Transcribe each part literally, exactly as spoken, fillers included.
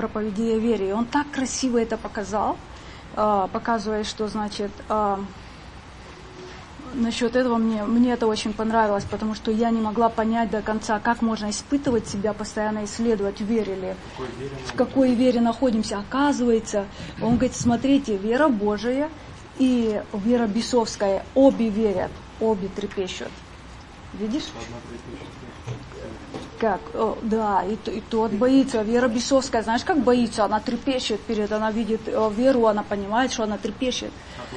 проповеди о вере. И он так красиво это показал, показывая, что, значит, насчет этого мне, мне это очень понравилось, потому что я не могла понять до конца, как можно испытывать себя, постоянно исследовать, верили, в какой вере находимся. Оказывается, он говорит, смотрите, вера Божия и вера бесовская, обе верят, обе трепещут. Видишь? Как? О, да, и, и тот боится. Вера бесовская, знаешь, как боится? Она трепещет перед, она видит о, веру, она понимает, что она трепещет.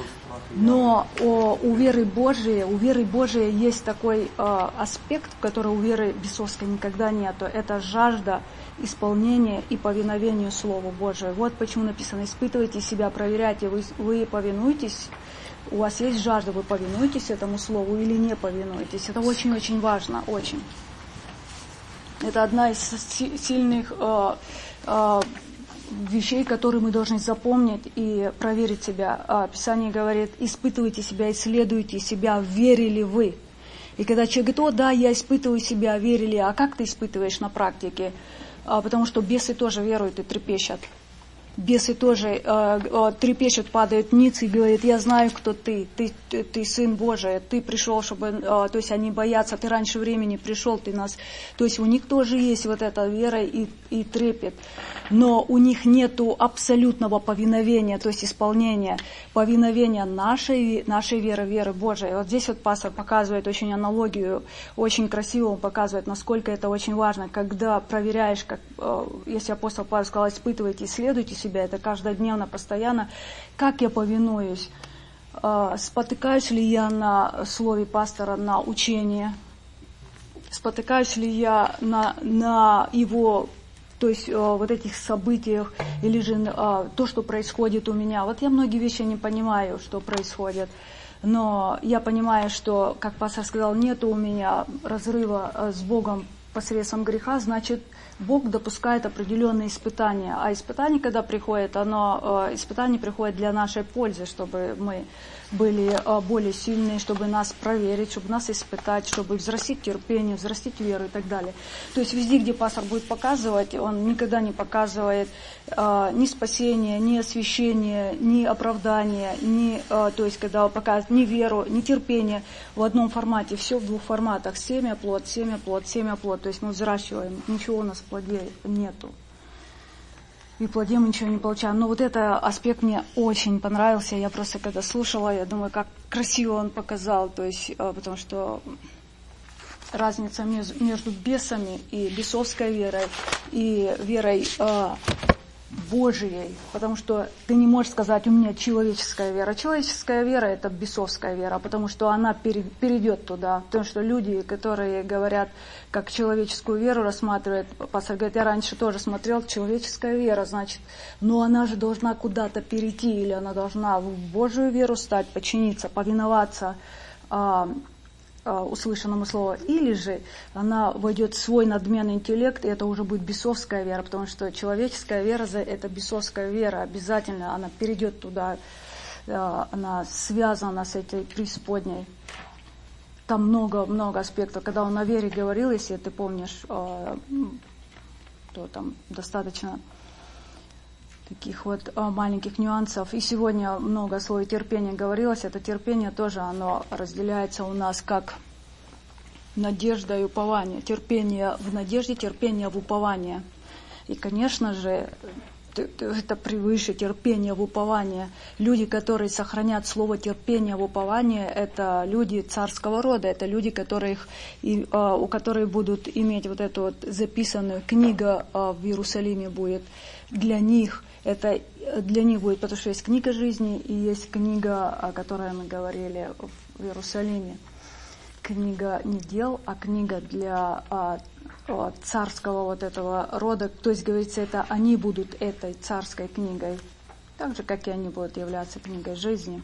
Но о, у веры Божией, у веры Божией есть такой о, аспект, который у веры бесовской никогда нету. Это жажда исполнения и повиновения Слову Божию. Вот почему написано: испытывайте себя, проверяйте, вы, вы повинуетесь. У вас есть жажда, вы повинуетесь этому слову или не повинуетесь. Это очень-очень важно, очень. Это одна из сильных э, э, вещей, которые мы должны запомнить и проверить себя. Писание говорит, испытывайте себя, исследуйте себя, верили вы. И когда человек говорит, о да, я испытываю себя, верили, а как ты испытываешь на практике? А, потому что бесы тоже веруют и трепещут. Бесы тоже э, э, трепещут, падают ниц и говорят, я знаю, кто ты, ты, ты, ты Сын Божий, ты пришел, чтобы, э, то есть они боятся, ты раньше времени пришел, ты нас, то есть у них тоже есть вот эта вера и, и трепет, но у них нету абсолютного повиновения, то есть исполнения, повиновения нашей, нашей веры, веры Божией. Вот здесь вот пастор показывает очень аналогию, очень красиво он показывает, насколько это очень важно, когда проверяешь, как, э, если апостол Павел сказал, испытывайте, исследуйте себя, это каждодневно, постоянно, как я повинуюсь, спотыкаюсь ли я на слове пастора, на учении, спотыкаюсь ли я на, на его, то есть вот этих событиях, или же то, что происходит у меня. Вот я многие вещи не понимаю, что происходит, но я понимаю, что, как пастор сказал, нет у меня разрыва с Богом посредством греха, значит, Бог допускает определенные испытания. А испытание, когда приходит, оно, испытание приходит для нашей пользы, чтобы мы были более сильные, чтобы нас проверить, чтобы нас испытать, чтобы взрастить терпение, взрастить веру и так далее. То есть везде, где пастор будет показывать, он никогда не показывает э, ни спасения, ни освящения, ни оправдания, ни, э, то есть когда он показывает ни веру, ни терпение в одном формате. Все в двух форматах. Семя, плод, семя, плод, семя, плод. То есть мы взращиваем, ничего у нас в плоде нету. И в плоде мы ничего не получаем. Но вот этот аспект мне очень понравился. Я просто когда слушала, я думаю, как красиво он показал. То есть, потому что разница между, между бесами и бесовской верой, и верой э, Божией. Потому что ты не можешь сказать, у меня человеческая вера. Человеческая вера – это бесовская вера, потому что она перейдет туда. Потому что люди, которые говорят, как человеческую веру рассматривают, пастор говорит, я раньше тоже смотрел, человеческая вера, значит, но она же должна куда-то перейти, или она должна в Божию веру стать, подчиниться, повиноваться а, а, услышанному слову, или же она войдет в свой надменный интеллект, и это уже будет бесовская вера, потому что человеческая вера – это бесовская вера, обязательно она перейдет туда, а, она связана с этой преисподней. Там много-много аспектов. Когда он о вере говорил, если ты помнишь, то там достаточно таких вот маленьких нюансов. И сегодня много о слове терпения говорилось. Это терпение тоже, оно разделяется у нас как надежда и упование. Терпение в надежде, терпение в уповании. И, конечно же, это превыше терпения в уповании. Люди, которые сохранят слово терпения в уповании, это люди царского рода, это люди, которых, и, а, у которых будут иметь вот эту вот записанную книгу а, в Иерусалиме будет. Для них это для них будет, потому что есть книга жизни и есть книга, о которой мы говорили в Иерусалиме. Книга не дел, а книга для а, царского вот этого рода, то есть, говорится, это они будут этой царской книгой, так же, как и они будут являться книгой жизни.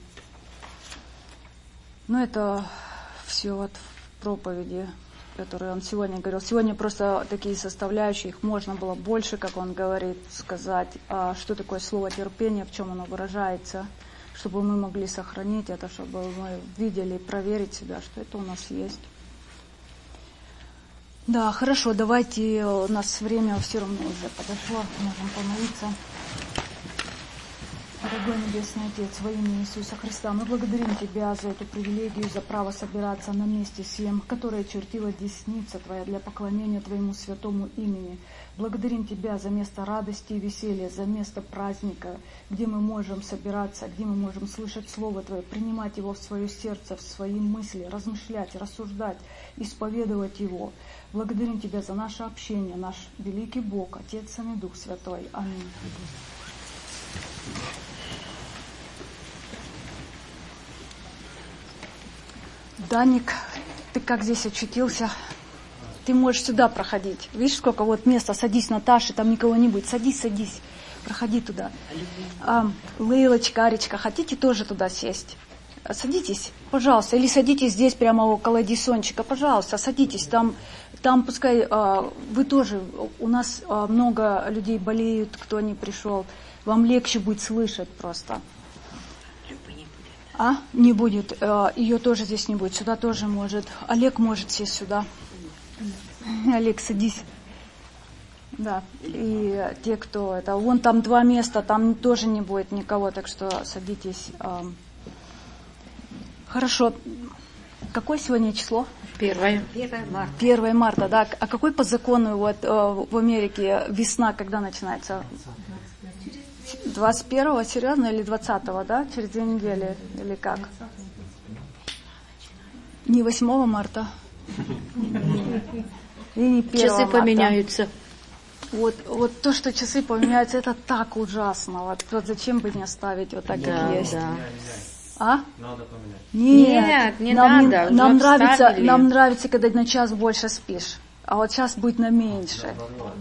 Но это все вот в проповеди, которую он сегодня говорил. Сегодня просто такие составляющие, их можно было больше, как он говорит, сказать, а что такое слово терпение, в чем оно выражается, чтобы мы могли сохранить это, чтобы мы видели, проверить себя, что это у нас есть. Да, хорошо, давайте, у нас время все равно уже подошло, можем помолиться. Дорогой Небесный Отец, во имя Иисуса Христа, мы благодарим Тебя за эту привилегию, за право собираться на месте всем, которое чертила десница Твоя для поклонения Твоему святому имени. Благодарим Тебя за место радости и веселья, за место праздника, где мы можем собираться, где мы можем слышать Слово Твое, принимать его в свое сердце, в свои мысли, размышлять, рассуждать, исповедовать его. Благодарим Тебя за наше общение, наш великий Бог, Отец, Сын и Дух Святой. Аминь. Даник, ты как здесь очутился? Ты можешь сюда проходить. Видишь, сколько вот места? Садись, Наташа, там никого не будет. Садись, садись. Проходи туда. А, Лейлочка, Аречка, хотите тоже туда сесть? Садитесь, пожалуйста. Или садитесь здесь прямо около Дисончика. Пожалуйста, садитесь. Там, там пускай а, вы тоже. У нас а, много людей болеют, кто не пришел. Вам легче будет слышать просто. А? Не будет. Ее тоже здесь не будет. Сюда тоже может. Олег может сесть сюда. Олег, садись. Да. И те, кто это... Вон там два места, там тоже не будет никого, так что садитесь. Хорошо. Какое сегодня число? Первое. Первое марта. Первое марта, да. А какой по закону вот в Америке весна когда начинается? двадцать первого, серьезно, или двадцатого, да? Через две недели, или как? Не восьмого марта. И не первого Часы поменяются. Вот, вот то, что часы поменяются, это так ужасно. Вот, вот зачем бы не оставить вот так, да, как есть? Да. А? Надо поменять. Нет, Нет, не нам, надо. Не, нам, нравится, вставили. нам нравится, когда на час больше спишь. А вот сейчас будет на меньше.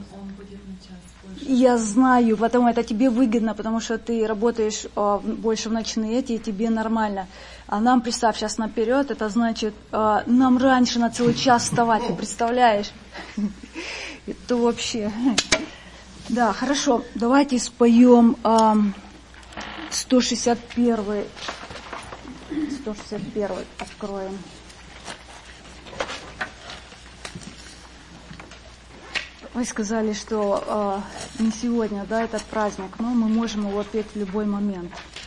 Я знаю, потому это тебе выгодно, потому что ты работаешь э, больше в ночные эти, и тебе нормально. А нам, представь, сейчас наперед, это значит, э, нам раньше на целый час вставать, ты представляешь? Это вообще... Да, хорошо, давайте споем сто шестьдесят первый, сто шестьдесят первый откроем. Вы сказали, что э, не сегодня, да, этот праздник, но мы можем его петь в любой момент.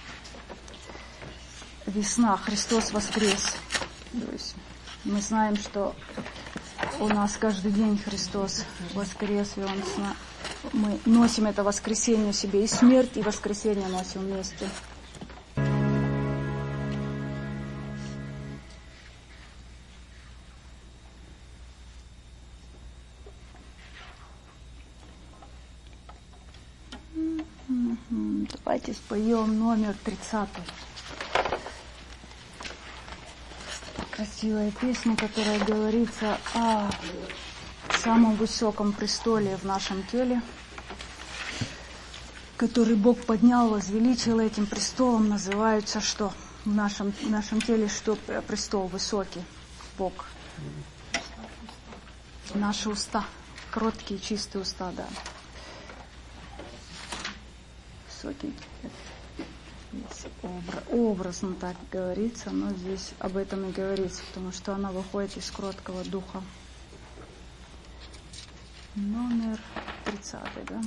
Весна, Христос воскрес. То есть мы знаем, что у нас каждый день Христос воскрес, и Он сна... мы носим это воскресенье в себе, и смерть, и воскресенье носим вместе. Давайте споем номер тридцатый. Красивая песня, которая говорится о самом высоком престоле в нашем теле, который Бог поднял, возвеличил этим престолом. Называется что? В нашем, в нашем теле что престол высокий? Бог. Наши уста. Кроткие, чистые уста, да. Высокий. Образно так говорится, но здесь об этом и говорится, потому что она выходит из кроткого духа. Номер тридцатый, да?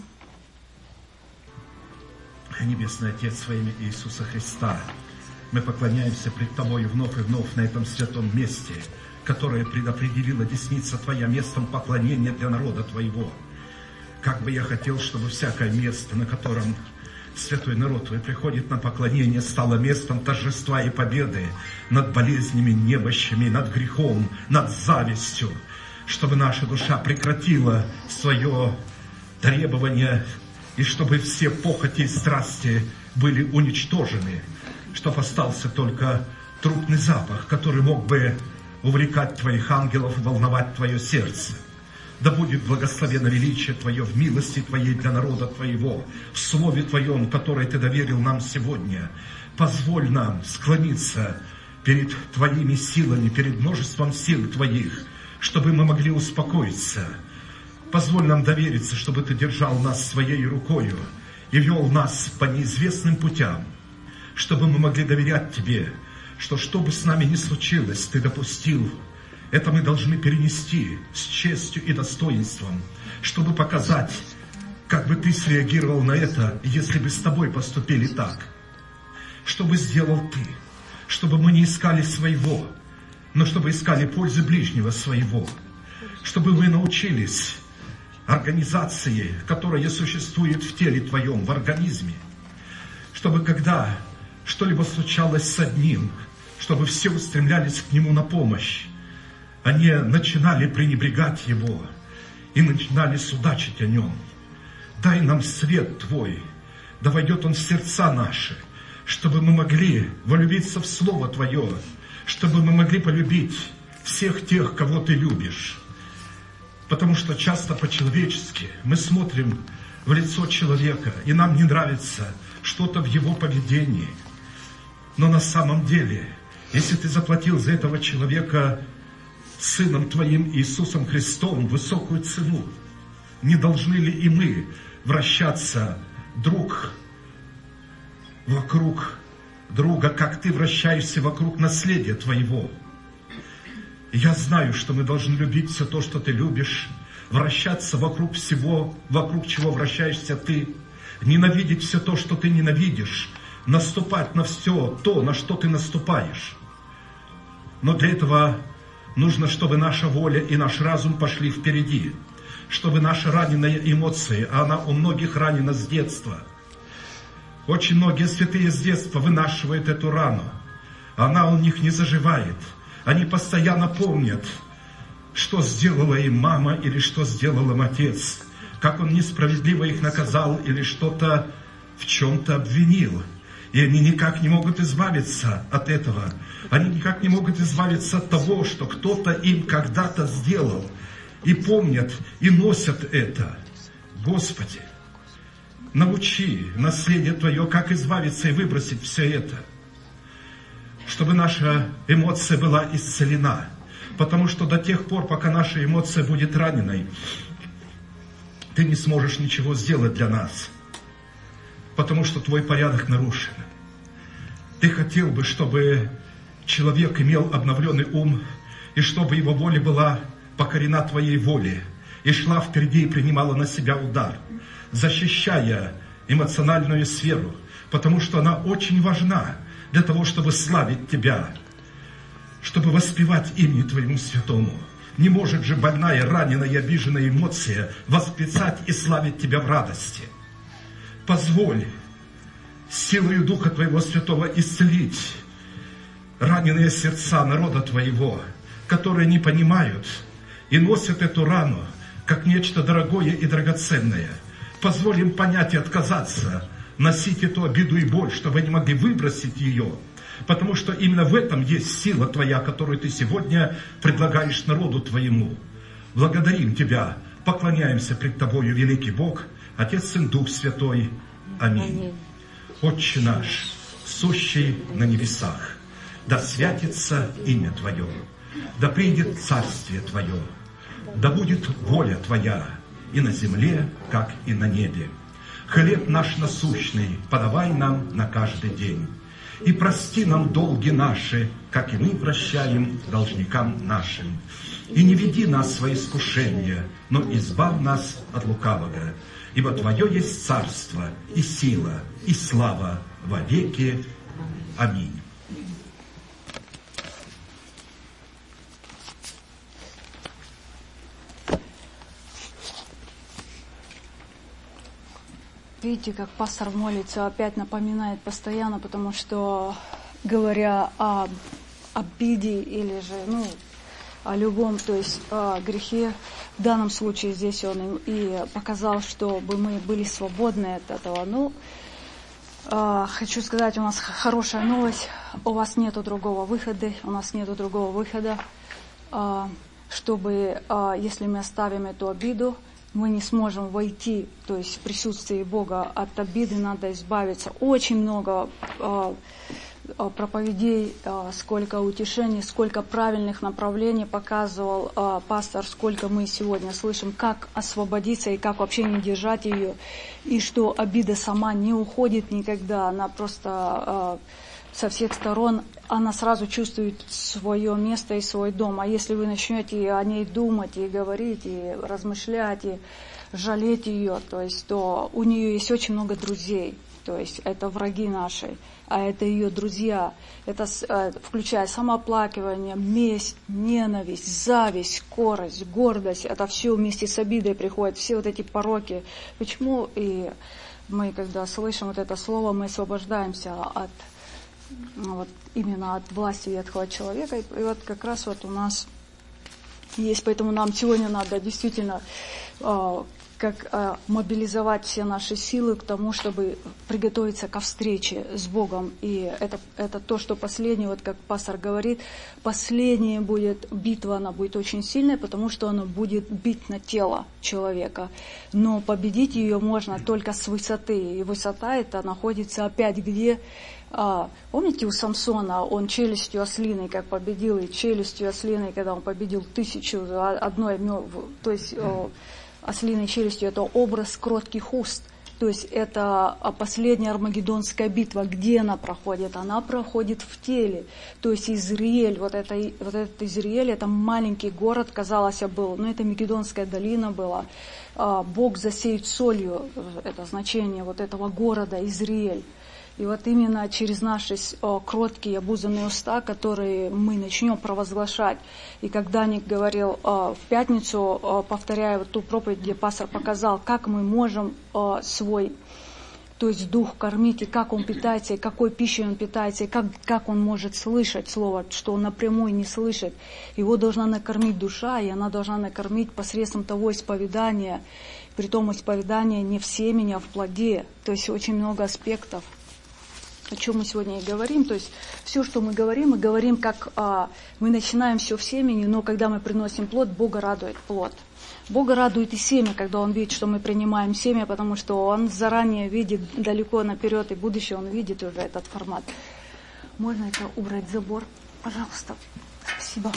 Небесный Отец, во имя Иисуса Христа, мы поклоняемся пред Тобою вновь и вновь на этом святом месте, которое предопределила десница Твоя местом поклонения для народа Твоего. Как бы я хотел, чтобы всякое место, на котором святой народ Твой приходит на поклонение, стало местом торжества и победы над болезнями, немощами, над грехом, над завистью, чтобы наша душа прекратила свое требование, и чтобы все похоти и страсти были уничтожены, чтобы остался только трупный запах, который мог бы увлекать Твоих ангелов, волновать Твое сердце. Да будет благословено величие Твое в милости Твоей для народа Твоего, в Слове Твоем, которое Ты доверил нам сегодня. Позволь нам склониться перед Твоими силами, перед множеством сил Твоих, чтобы мы могли успокоиться. Позволь нам довериться, чтобы Ты держал нас Своей рукою и вел нас по неизвестным путям, чтобы мы могли доверять Тебе, что что бы с нами ни случилось, Ты допустил Это мы должны перенести с честью и достоинством, чтобы показать, как бы ты среагировал на это, если бы с тобой поступили так. Что бы сделал ты? Чтобы мы не искали своего, но чтобы искали пользы ближнего своего. Чтобы вы научились организации, которая существует в теле твоем, в организме. Чтобы когда что-либо случалось с одним, чтобы все устремлялись к нему на помощь, а не начинали пренебрегать его и начинали судачить о нем. Дай нам свет Твой, да войдет он в сердца наши, чтобы мы могли влюбиться в Слово Твое, чтобы мы могли полюбить всех тех, кого Ты любишь. Потому что часто по-человечески мы смотрим в лицо человека, и нам не нравится что-то в его поведении. Но на самом деле, если Ты заплатил за этого человека Сыном Твоим Иисусом Христом высокую цену, не должны ли и мы вращаться друг вокруг друга, как Ты вращаешься вокруг наследия Твоего? И я знаю, что мы должны любить все то, что Ты любишь, вращаться вокруг всего, вокруг чего вращаешься Ты, ненавидеть все то, что Ты ненавидишь, наступать на все то, на что Ты наступаешь. Но для этого нужно, чтобы наша воля и наш разум пошли впереди, чтобы наши раненые эмоции, а она у многих ранена с детства. Очень многие святые с детства вынашивают эту рану, она у них не заживает. Они постоянно помнят, что сделала им мама или что сделал им отец, как он несправедливо их наказал или что-то в чем-то обвинил. И они никак не могут избавиться от этого. Они никак не могут избавиться от того, что кто-то им когда-то сделал. И помнят, и носят это. Господи, научи наследие Твое, как избавиться и выбросить все это. Чтобы наша эмоция была исцелена. Потому что до тех пор, пока наша эмоция будет раненой, Ты не сможешь ничего сделать для нас. Потому что Твой порядок нарушен. Ты хотел бы, чтобы человек имел обновленный ум, и чтобы его воля была покорена Твоей воле, и шла впереди и принимала на себя удар, защищая эмоциональную сферу, потому что она очень важна для того, чтобы славить Тебя, чтобы воспевать имени Твоему святому. Не может же больная, раненая и обиженная эмоция восклицать и славить Тебя в радости. Позволь силою Духа Твоего Святого исцелить раненые сердца народа Твоего, которые не понимают и носят эту рану как нечто дорогое и драгоценное. Позволь им понять и отказаться носить эту обиду и боль, чтобы они могли выбросить ее. Потому что именно в этом есть сила Твоя, которую Ты сегодня предлагаешь народу Твоему. Благодарим Тебя, поклоняемся пред Тобою, великий Бог, Отец, Сын, Дух Святой. Аминь. Отче наш, сущий на небесах, да святится имя Твое, да придет царствие Твое, да будет воля Твоя и на земле, как и на небе. Хлеб наш насущный подавай нам на каждый день. И прости нам долги наши, как и мы прощаем должникам нашим. И не веди нас во искушение, но избавь нас от лукавого. Ибо Твое есть царство, и сила, и слава во веки. Аминь. Видите, как пастор молится, опять напоминает постоянно, потому что, говоря о обиде или же, ну, о любом, то есть о грехе, в данном случае здесь он и показал, чтобы мы были свободны от этого. Ну, э, хочу сказать, у нас хорошая новость, у вас нету другого выхода, у нас нету другого выхода, э, чтобы, э, если мы оставим эту обиду, мы не сможем войти, то есть в присутствие Бога. От обиды надо избавиться. Очень много э, проповедей, э, сколько утешений, сколько правильных направлений показывал э, пастор, сколько мы сегодня слышим, как освободиться и как вообще не держать ее, и что обида сама не уходит никогда, она просто э, со всех сторон, она сразу чувствует свое место и свой дом. А если вы начнете о ней думать и говорить, и размышлять, и жалеть ее, то есть, то у нее есть очень много друзей. То есть это враги наши, а это ее друзья. Это включая самооплакивание, месть, ненависть, зависть, корость, гордость. Это все вместе с обидой приходит, все вот эти пороки. Почему и мы, когда слышим вот это слово, мы освобождаемся от вот, именно от власти ветхого человека. И вот как раз вот у нас есть, поэтому нам сегодня надо действительно как э, мобилизовать все наши силы к тому, чтобы приготовиться ко встрече с Богом. И это, это то, что последнее, вот как пастор говорит, последняя будет битва, она будет очень сильная, потому что она будет бить на тело человека. Но победить ее можно только с высоты. И высота эта находится опять где... А, помните, у Самсона он челюстью ослиной как победил, и челюстью ослиной, когда он победил тысячу одной, то есть... ослиной челюстью, это образ кротких уст. То есть это последняя армагеддонская битва. Где она проходит? Она проходит в теле. То есть Израиль, вот, это, вот этот Израиль, это маленький город, казалось, был, но это Мегиддонская долина была. Бог засеет солью, это значение вот этого города Израиль. И вот именно через наши кроткие, обузанные уста, которые мы начнем провозглашать. И когда Ник говорил в пятницу, повторяя вот ту проповедь, где пастор показал, как мы можем свой, то есть дух кормить, и как он питается, и какой пищей он питается, и как, как он может слышать слово, что он напрямую не слышит. Его должна накормить душа, и она должна накормить посредством того исповедания. Притом исповедание не в семени, а в плоде. То есть очень много аспектов. О чем мы сегодня и говорим, то есть все, что мы говорим, мы говорим, как а, мы начинаем все в семени, но когда мы приносим плод, Бога радует плод. Бога радует и семя, когда Он видит, что мы принимаем семя, потому что Он заранее видит далеко наперед, и будущее Он видит уже этот формат. Можно это убрать забор? Пожалуйста. Спасибо.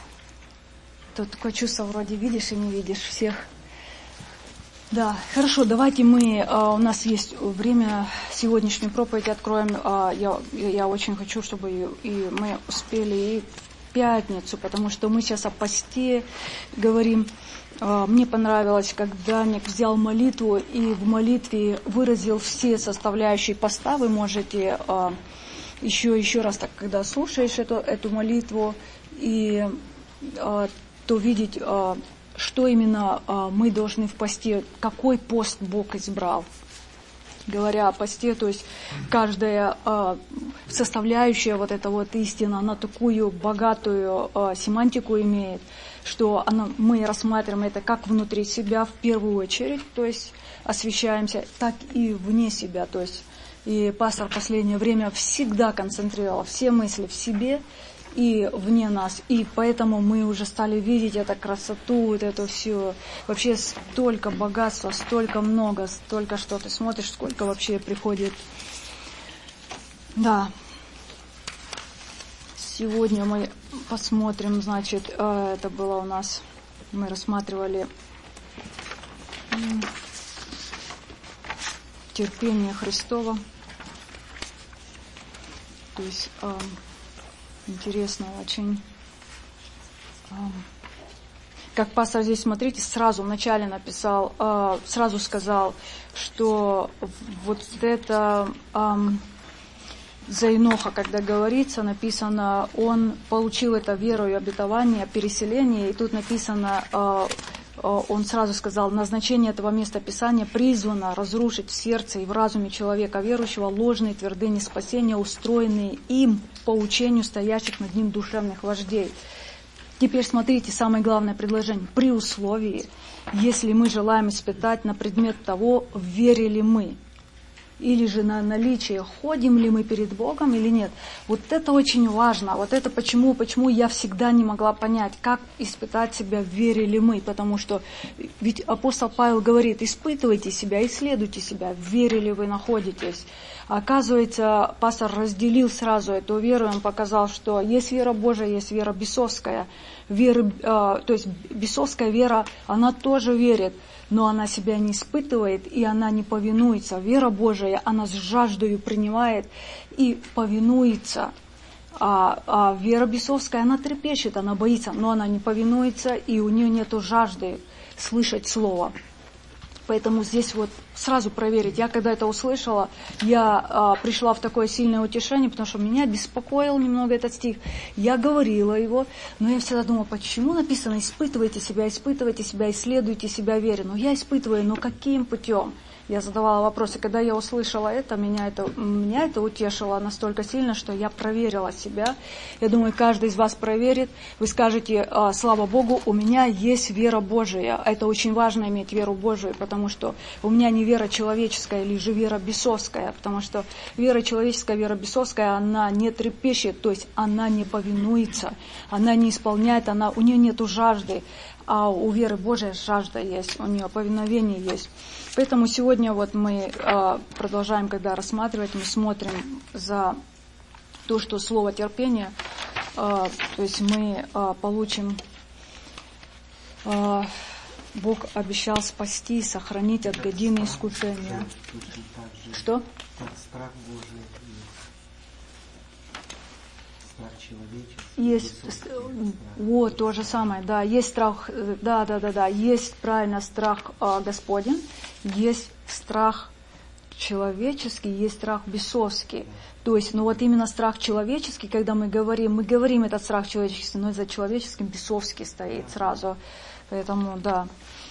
Тут такое чувство, вроде видишь и не видишь всех. Да, хорошо, давайте мы, а, у нас есть время сегодняшнюю проповедь откроем. А, я, я очень хочу, чтобы и, и мы успели и в пятницу, потому что мы сейчас о посте говорим. А, мне понравилось, когда Ник взял молитву и в молитве выразил все составляющие поста. Вы можете а, еще, еще раз, так, когда слушаешь эту, эту молитву, и а, то видеть... А, что именно а, мы должны в посте, какой пост Бог избрал. Говоря о посте, то есть каждая а, составляющая вот эта вот истина, она такую богатую а, семантику имеет, что она, мы рассматриваем это как внутри себя в первую очередь, то есть освещаемся, так и вне себя, то есть и пастор в последнее время всегда концентрировал все мысли в себе и вне нас, и поэтому мы уже стали видеть эту красоту, вот эту всю, вообще столько богатства, столько много, столько что ты смотришь, сколько вообще приходит. Да. Сегодня мы посмотрим, значит, это было у нас, мы рассматривали терпение Христова, то есть интересно очень. Как пастор здесь, смотрите, сразу вначале написал, сразу сказал, что вот это за Еноха, когда говорится, написано, он получил это веру и обетование, переселение, и тут написано, он сразу сказал, назначение этого места Писания призвано разрушить в сердце и в разуме человека верующего ложные твердыни спасения, устроенные им по учению стоящих над ним душевных вождей. Теперь смотрите, самое главное предложение. При условии, если мы желаем испытать на предмет того, верили мы, или же на наличие, ходим ли мы перед Богом или нет. Вот это очень важно. Вот это почему, почему я всегда не могла понять, как испытать себя, верили мы. Потому что ведь апостол Павел говорит, испытывайте себя, исследуйте себя, верили вы находитесь. Оказывается, пастор разделил сразу эту веру, он показал, что есть вера Божия, есть вера бесовская. Вера, э, то есть бесовская вера, она тоже верит. но она себя не испытывает, и она не повинуется. Вера Божия, она с жаждою принимает и повинуется. А, а вера бесовская, она трепещет, она боится, но она не повинуется, и у нее нет жажды слышать Слово. Поэтому здесь вот сразу проверить. Я когда это услышала, я а, пришла в такое сильное утешение, потому что меня беспокоил немного этот стих. Я говорила его, но я всегда думала, почему написано «испытывайте себя, испытывайте себя, исследуйте себя в вере». Но я испытываю, но каким путем? Я задавала вопросы. Когда я услышала это, меня это, меня это утешило настолько сильно, что я проверила себя. Я думаю, каждый из вас проверит. Вы скажете, слава Богу, у меня есть вера Божия. Это очень важно иметь веру Божию, потому что у меня не вера человеческая или же вера бесовская, потому что вера человеческая, вера бесовская, она не трепещет, то есть она не повинуется, она не исполняет, она, у нее нету жажды. А у веры Божией жажда есть, у нее повиновение есть. Поэтому сегодня вот мы э, продолжаем, когда рассматривать, мы смотрим за то, что слово терпение, э, то есть мы э, получим, э, Бог обещал спасти, сохранить от годины искушения. Что? Страх Божий. Есть, вот, то же самое, да, есть страх, да, да, да, да, есть правильно страх э, Господень, есть страх человеческий, есть страх бесовский. То есть, ну вот именно страх человеческий, когда мы говорим, мы говорим этот страх человеческий, но за человеческим бесовский стоит сразу. Поэтому, да.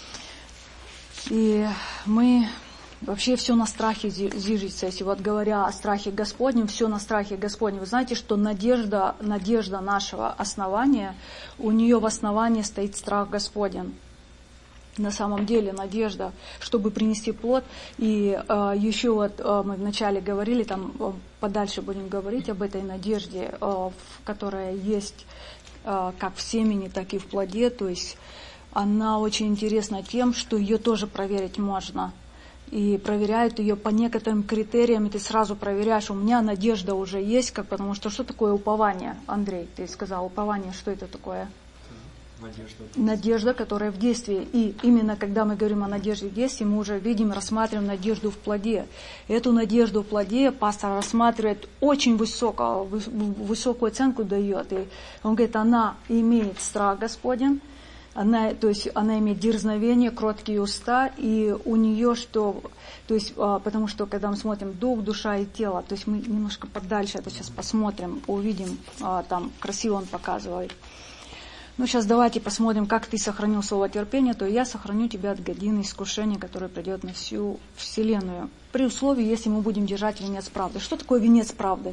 И мы... Вообще все на страхе зиждется. Если вот говоря о страхе Господнем, все на страхе Господнем. Вы знаете, что надежда, надежда нашего основания, у нее в основании стоит страх Господень. На самом деле надежда, чтобы принести плод. И э, еще вот э, мы вначале говорили, там э, подальше будем говорить об этой надежде, э, которая есть э, как в семени, так и в плоде. То есть она очень интересна тем, что ее тоже проверить можно. И проверяют ее по некоторым критериям, и ты сразу проверяешь, у меня надежда уже есть, как, потому что что такое упование, Андрей, ты сказал, упование, что это такое? Надежда. Надежда, которая в действии. И именно когда мы говорим о надежде в действии, мы уже видим, рассматриваем надежду в плоде. Эту надежду в плоде пастор рассматривает очень высоко, высокую оценку дает. И он говорит, она имеет страх Господень, Она, то есть она имеет дерзновение, кроткие уста, и у нее что, то есть, а, потому что когда мы смотрим дух, душа и тело, то есть мы немножко подальше это сейчас посмотрим, увидим, а, там красиво он показывает. Ну, сейчас давайте посмотрим, как ты сохранил слово терпения, то я сохраню тебя от годины искушения, которое придет на всю вселенную. При условии, если мы будем держать венец правды. Что такое венец правды?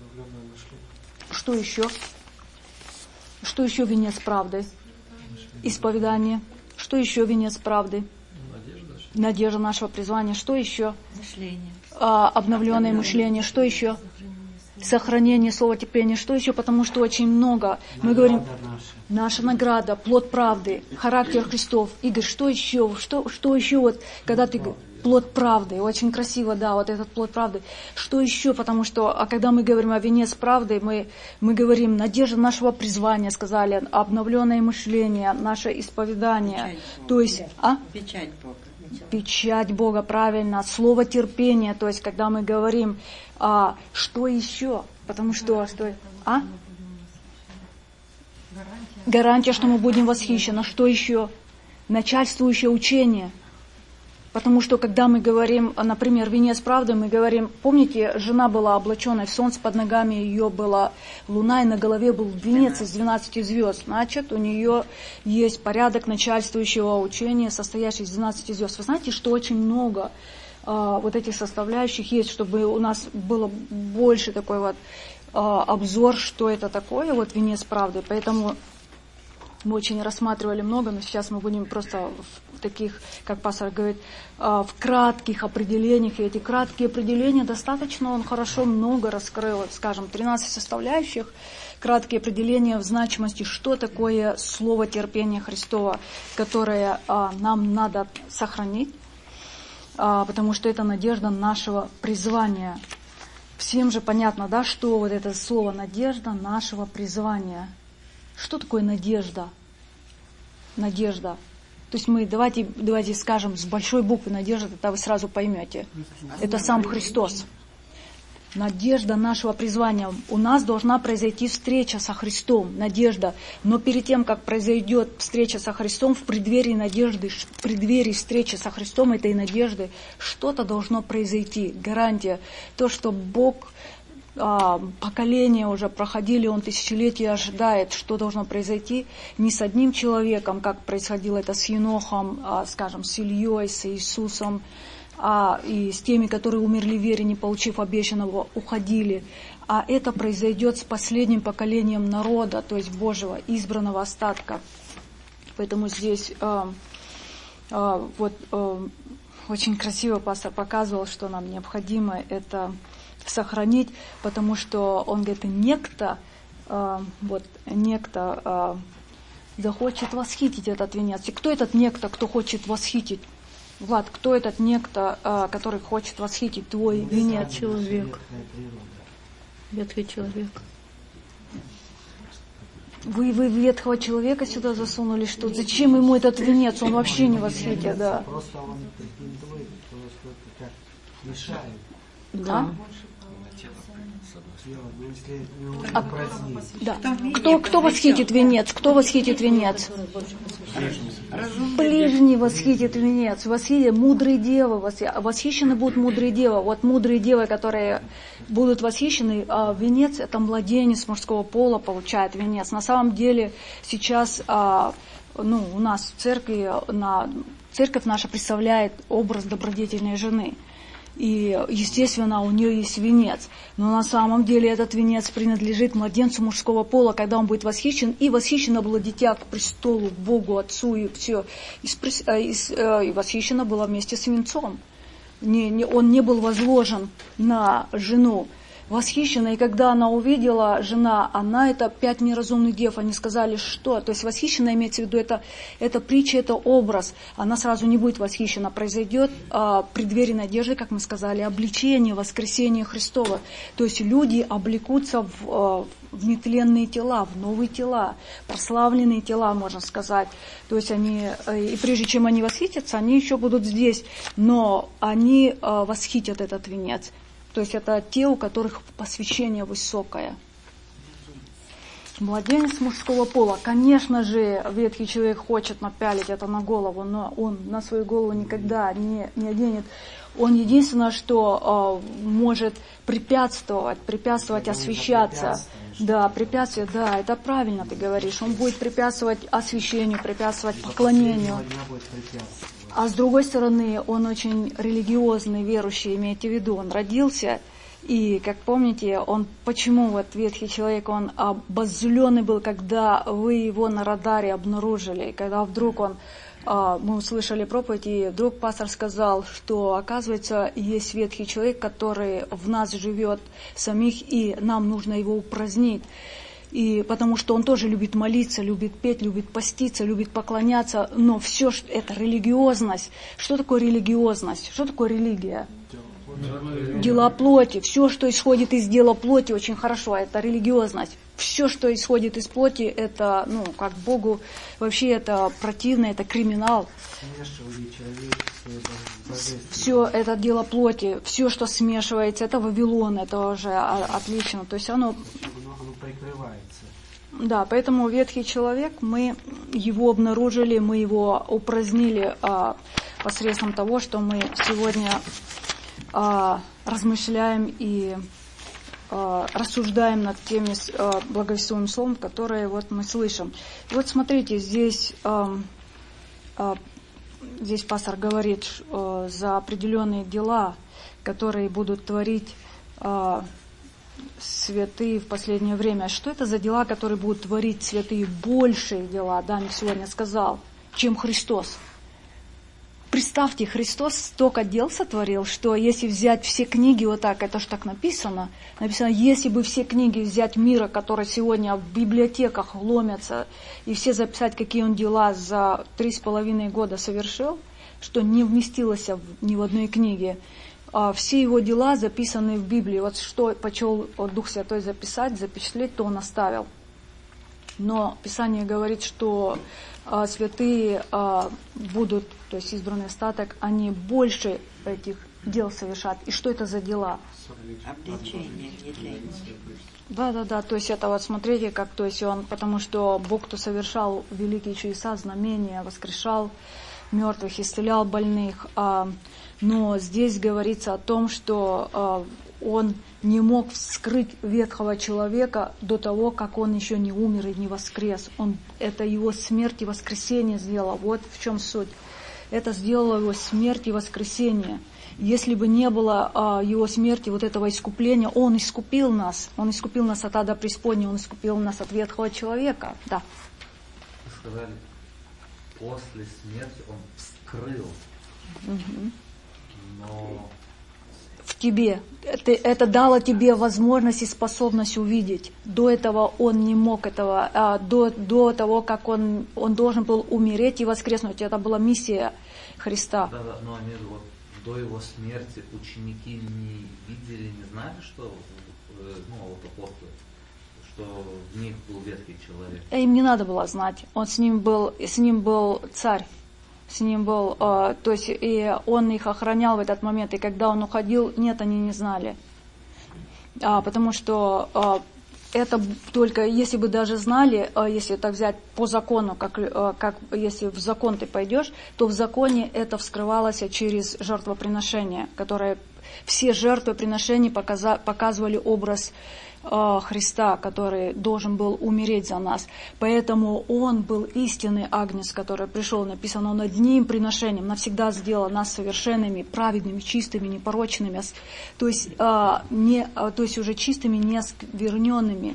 Что еще? Что еще венец правды? Исповедание. Что еще венец правды? Надежда. Надежда нашего призвания. Что еще? Мышление. А, обновленное мышление. Что еще? Сохранение слова терпения. Что еще? Потому что очень много. Мы говорим, наша награда, плод правды, характер Христов. Игорь, что еще? Что, что еще? Вот, когда ты... Плод правды. Очень красиво, да, вот этот плод правды. Что еще? Потому что, а когда мы говорим о венец правды, мы, мы говорим надежда нашего призвания, сказали, обновленное мышление, наше исповедание. Печать то есть, а? Печать Бога. Печать Бога, правильно. Слово терпения, то есть, когда мы говорим, а, что еще? Потому что, что, а? Гарантия, что мы будем восхищены. Что еще? Начальствующее учение. Потому что, когда мы говорим, например, венец правды, мы говорим, помните, жена была облаченной в солнце, под ногами ее была луна, и на голове был венец из двенадцати звезд. Значит, у нее есть порядок начальствующего учения, состоящий из двенадцати звезд. Вы знаете, что очень много а, вот этих составляющих есть, чтобы у нас было больше такой вот а, обзор, что это такое, вот венец правды. Поэтому... Мы очень рассматривали много, но сейчас мы будем просто в таких, как пастор говорит, в кратких определениях. И эти краткие определения достаточно, он хорошо много раскрыл, скажем, тринадцать составляющих, краткие определения в значимости, что такое слово терпения Христова, которое нам надо сохранить, потому что это надежда нашего призвания. Всем же понятно, да, что вот это слово «надежда нашего призвания». Что такое надежда? Надежда. То есть мы, давайте, давайте скажем с большой буквы надежда, тогда вы сразу поймете. Это сам Христос. Надежда нашего призвания. У нас должна произойти встреча со Христом, надежда. Но перед тем, как произойдет встреча со Христом, в преддверии надежды, в преддверии встречи со Христом, этой надежды, что-то должно произойти. Гарантия. То, что Бог, а, поколения уже проходили, Он тысячелетия ожидает, что должно произойти не с одним человеком, как происходило это с Енохом, а, скажем, с Ильей, с Иисусом, а и с теми, которые умерли в вере, не получив обещанного, уходили. А это произойдет с последним поколением народа, то есть Божьего, избранного остатка. Поэтому здесь э, э, вот э, очень красиво пастор показывал, что нам необходимо это сохранить, потому что он говорит, некто, э, вот некто э, захочет восхитить этот венец. И кто этот некто, кто хочет восхитить? Влад, кто этот некто, который хочет восхитить твой венец? Человек. Ветхий человек. Вы, вы ветхого человека сюда засунули, что? Зачем ему этот венец? Он вообще не восхитит, да. Просто он претендует, что как мешает. Да? Если его А, празднить. да. Кто, кто восхитит венец? Кто восхитит венец? Ближний восхитит венец. Восхитит мудрые девы. Восхищены будут мудрые девы. Вот мудрые девы, которые будут восхищены, а венец, это младенец мужского пола получает венец. На самом деле сейчас а, ну, у нас в церкви, на, церковь наша представляет образ добродетельной жены. И, естественно, у нее есть венец. Но на самом деле этот венец принадлежит младенцу мужского пола, когда он будет восхищен. И восхищено было дитя к престолу, к Богу, Отцу, и все. И, и, и восхищено было вместе с венцом. Не, не, он не был возложен на жену. Восхищена, и когда она увидела, жена, она, это пять неразумных дев, они сказали, что? То есть восхищена имеется в виду, это, это притча, это образ. Она сразу не будет восхищена. Произойдет а, в преддверии надежды, как мы сказали, обличение, воскресение Христова. То есть люди облекутся в, а, в нетленные тела, в новые тела, прославленные тела, можно сказать. То есть они, и прежде чем они восхитятся, они еще будут здесь, но они а, восхитят этот венец. То есть это те, у которых посвящение высокое. Младенец мужского пола. Конечно же, ветхий человек хочет напялить это на голову, но он на свою голову никогда не, не оденет. Он единственное, что э, может препятствовать, препятствовать освящаться. Да, препятствие, да, это правильно ты говоришь. Он будет препятствовать освящению, препятствовать поклонению. А с другой стороны, он очень религиозный, верующий, имейте в виду, он родился, и, как помните, он, почему вот ветхий человек, он обозленный был, когда вы его на радаре обнаружили, когда вдруг он, мы услышали проповедь, и вдруг пастор сказал, что, оказывается, есть ветхий человек, который в нас живет самих, и нам нужно его упразднить. И потому что он тоже любит молиться, любит петь, любит поститься, любит поклоняться, но все это религиозность. Что такое религиозность? Что такое религия? Дела плоти. Все, что исходит из дела плоти, очень хорошо, это религиозность. Все, что исходит из плоти, это, ну, как Богу, вообще это противно, это криминал. Все это дело плоти, все, что смешивается, это Вавилон, это уже отлично. То есть оно... Да, поэтому ветхий человек, мы его обнаружили, мы его упразднили а, посредством того, что мы сегодня а, размышляем и а, рассуждаем над теми а, благовествуемым словом, которые вот мы слышим. И вот смотрите, здесь, а, а, здесь пастор говорит а, за определенные дела, которые будут творить а, святые в последнее время. Что это за дела, которые будут творить святые? Большие дела, Даник сегодня сказал, чем Христос. Представьте, Христос столько дел сотворил, что если взять все книги вот так, это же так написано, написано, если бы все книги взять мира, которые сегодня в библиотеках ломятся, и все записать, какие он дела за три с половиной года совершил, что не вместилось ни в одной книге, все его дела записаны в Библии. Вот что почел Дух Святой записать, запечатлеть, то он оставил. Но Писание говорит, что а, святые а, будут, то есть избранный остаток, они больше этих дел совершат. И что это за дела? Обличение, внедрение. Да, да, да, то есть это вот смотрите, как, то есть он, потому что Бог, кто совершал великие чудеса, знамения, воскрешал мертвых, исцелял больных, а, но здесь говорится о том, что а, он не мог вскрыть ветхого человека до того, как он еще не умер и не воскрес. Он, это его смерть и воскресение сделало. Вот в чем суть. Это сделало его смерть и воскресение. Если бы не было а, его смерти, вот этого искупления, он искупил нас. Он искупил нас от ада преисподней, он искупил нас от ветхого человека. Да. Вы сказали, после смерти он вскрыл. Угу. Но... В тебе. Это, это дало тебе возможность и способность увидеть. До этого он не мог этого. А, до, до того, как он, он должен был умереть и воскреснуть. Это была миссия Христа. Да, да, но они вот до его смерти ученики не видели, не знали, что, ну, вот апостолы, что в них был ветхий человек. Им не надо было знать. Он с ним был, с ним был царь. С ним был, э, то есть и он их охранял в этот момент. И когда он уходил, нет, они не знали. А, потому что э, это только, если бы даже знали, э, если так взять по закону, как, э, как если в закон ты пойдешь, то в законе это вскрывалось через жертвоприношение, которое все жертвоприношения показа, показывали образ э, Христа, который должен был умереть за нас. Поэтому он был истинный агнец, который пришел, написано, он одним приношением навсегда сделал нас совершенными, праведными, чистыми, непорочными, то есть, э, не, то есть уже чистыми, не оскверненными.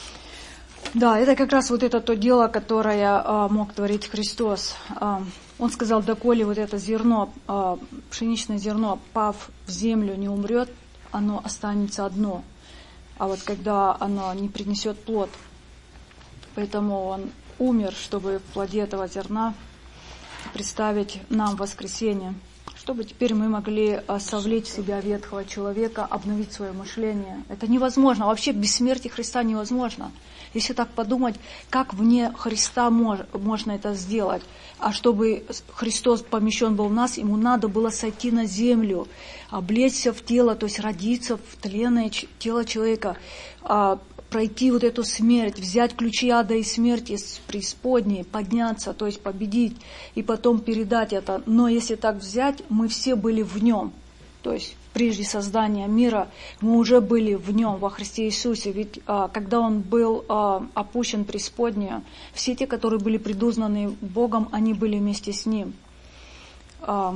Да, это как раз вот это то дело, которое э, мог творить Христос. Э, он сказал, доколе вот это зерно, э, пшеничное зерно, пав в землю, не умрет, оно останется одно. А вот когда оно не принесет плод, поэтому он умер, чтобы в плоде этого зерна представить нам воскресение, чтобы теперь мы могли совлечь в себя ветхого человека, обновить свое мышление. Это невозможно. Вообще без смерти Христа невозможно. Если так подумать, как вне Христа мож, можно это сделать? А чтобы Христос помещен был в нас, ему надо было сойти на землю, облечься в тело, то есть родиться в тленное тело человека, пройти вот эту смерть, взять ключи ада и смерти из преисподней, подняться, то есть победить, и потом передать это. Но если так взять, мы все были в нем. То есть прежде создания мира мы уже были в нем, во Христе Иисусе. Ведь а, когда он был а, опущен в преисподнюю, все те, которые были предузнаны Богом, они были вместе с ним. А,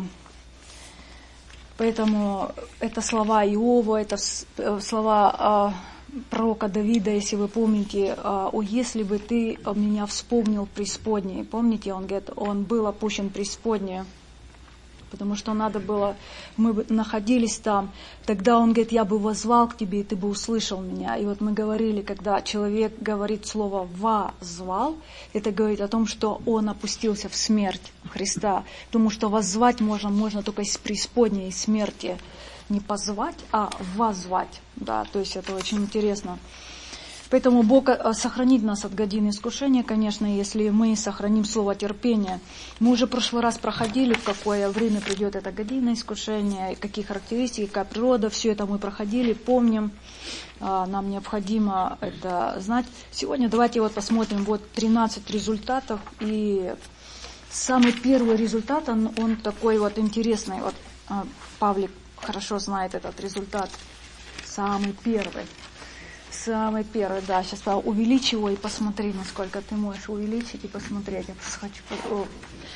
поэтому это слова Иова, это слова а, пророка Давида, если вы помните, а, «О, если бы ты меня вспомнил в преисподней». Помните, он говорит, он был опущен в преисподнюю. Потому что надо было, мы бы находились там, тогда он говорит, я бы воззвал к тебе, и ты бы услышал меня. И вот мы говорили, когда человек говорит слово «возвал», это говорит о том, что он опустился в смерть Христа. Потому что воззвать можно, можно только из преисподней, из смерти. Не позвать, а воззвать. Да, то есть это очень интересно. Поэтому Бог сохранит нас от годины искушения, конечно, если мы сохраним слово терпения. Мы уже в прошлый раз проходили, в какое время придет эта година искушения, какие характеристики, какая природа, все это мы проходили, помним. Нам необходимо это знать. Сегодня давайте вот посмотрим, вот тринадцать результатов. И самый первый результат, он, он такой вот интересный. Вот Павлик хорошо знает этот результат. Самый первый. Самый первый, да, сейчас увеличь его и посмотри, насколько ты можешь увеличить и посмотреть. Я просто хочу...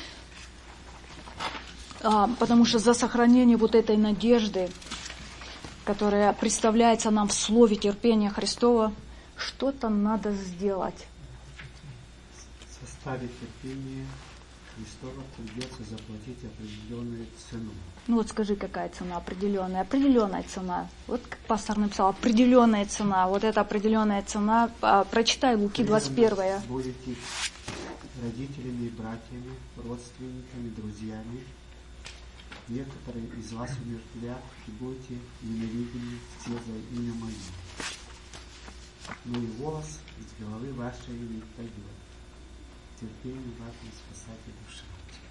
А, потому что за сохранение вот этой надежды, которая представляется нам в слове терпения Христова, что-то надо сделать. Составить терпение Христова придется заплатить определенную цену. Ну вот скажи, какая цена определенная? Определенная цена. Вот как пастор написал, определенная цена. Вот эта определенная цена. А, прочитай Луки двадцать первое. Будете родителями, братьями, родственниками, друзьями. Некоторые из вас умертвят и будете ненавидимы все за имя Мое. но и волос из головы вашей не пойдет. Терпение вашей спасайте души.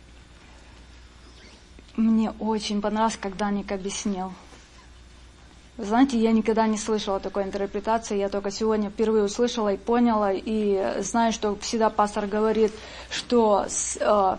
Мне очень понравилось, когда Ник объяснил. Вы знаете, я никогда не слышала такой интерпретации, я только сегодня впервые услышала и поняла, и знаю, что всегда пастор говорит, что с, э,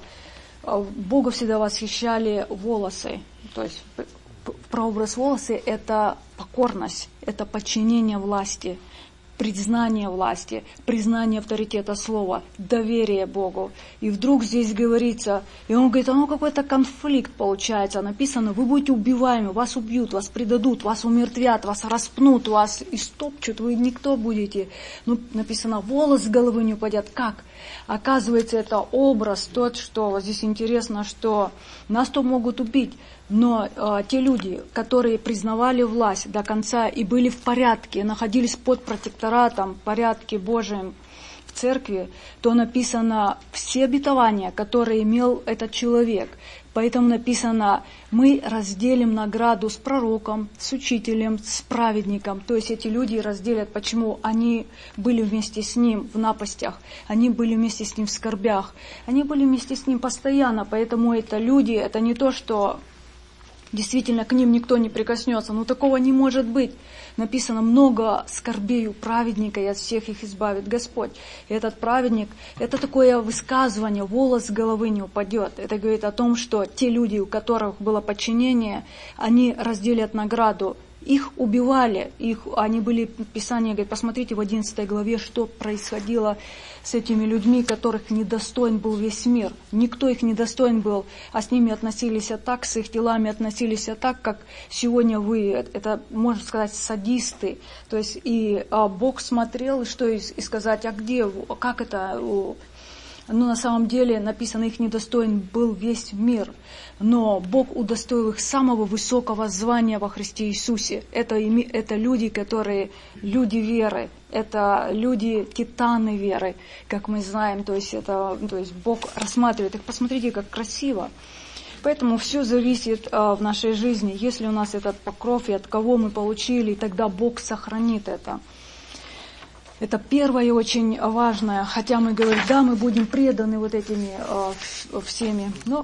Бога всегда восхищали волосы, то есть прообраз волосы – это покорность, это подчинение власти, признание власти, признание авторитета слова, доверие Богу. И вдруг здесь говорится, и он говорит, ну какой-то конфликт получается, написано, вы будете убиваемы, вас убьют, вас предадут, вас умертвят, вас распнут, вас истопчут, вы никто будете. Ну, написано, волос с головы не упадет. Как? Оказывается, это образ тот, что, вот здесь интересно, что нас то могут убить, но э, те люди, которые признавали власть до конца и были в порядке, находились под протекторатом, в порядке Божьем в церкви, то написано все обетования, которые имел этот человек. Поэтому написано, мы разделим награду с пророком, с учителем, с праведником. То есть эти люди разделят. Почему? Они были вместе с ним в напастях, они были вместе с ним в скорбях, они были вместе с ним постоянно. Поэтому это люди, это не то, что действительно к ним никто не прикоснется. Но такого не может быть. Написано, много скорбей у праведника, и от всех их избавит Господь. И этот праведник, это такое высказывание, волос с головы не упадет. Это говорит о том, что те люди, у которых было подчинение, они разделят награду. Их убивали, их, они были, Писание говорит, посмотрите в одиннадцатой главе, что происходило с этими людьми, которых недостоин был весь мир. Никто их недостоин был, а с ними относились так, с их телами относились так, как сегодня вы, это, можно сказать, садисты. То есть и а, Бог смотрел, и что и, и сказать, а где, как это... Ну, на самом деле, написано, их недостоин был весь мир. Но Бог удостоил их самого высокого звания во Христе Иисусе. Это, это люди, которые, люди веры. Это люди, титаны веры, как мы знаем. То есть, это, то есть Бог рассматривает их. Посмотрите, как красиво. Поэтому все зависит а, в нашей жизни. Если у нас этот покров, и от кого мы получили, тогда Бог сохранит это. Это первое очень важное, хотя мы говорим, да, мы будем преданы вот этими э, всеми, но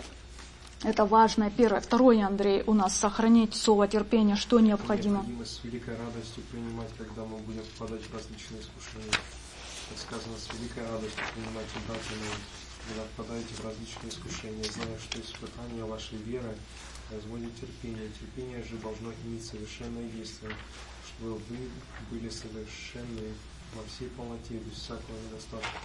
это важное первое. Второе, Андрей, у нас сохранить слово терпения, что необходимо. Необходимо с великой радостью принимать, когда мы будем попадать в различные искушения. Как сказано, с великой радостью принимать удачу, когда попадаете в различные искушения, зная, что испытание вашей веры производит терпение. Терпение же должно иметь совершенное действие, чтобы вы были совершенны во всей полноте, без всякого недостатка.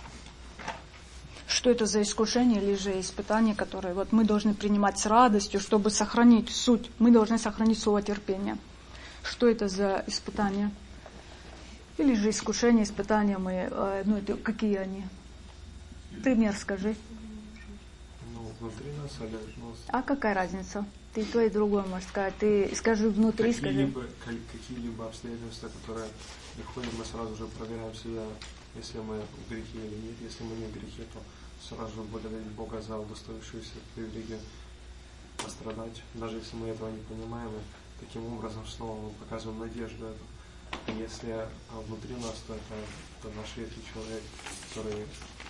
Что это за искушение или же испытание, которое вот мы должны принимать с радостью, чтобы сохранить суть? Мы должны сохранить слово терпения. Что это за испытание? Или же искушение, испытания мы, ну это какие они? Пример скажи. Ну, внутри нас, а ну, а какая разница? Ты то и другое можешь сказать. Ты скажи внутри, какие-либо, скажи. Какие-либо обстоятельства, которые приходят, мы сразу же проверяем себя, если мы в грехе или нет. Если мы не в грехе, то сразу же благодарить Бога за удостоившуюся привилегию пострадать. Даже если мы этого не понимаем, и таким образом снова мы показываем надежду эту. И если внутри нас, то это, это наш ветхий человек, который...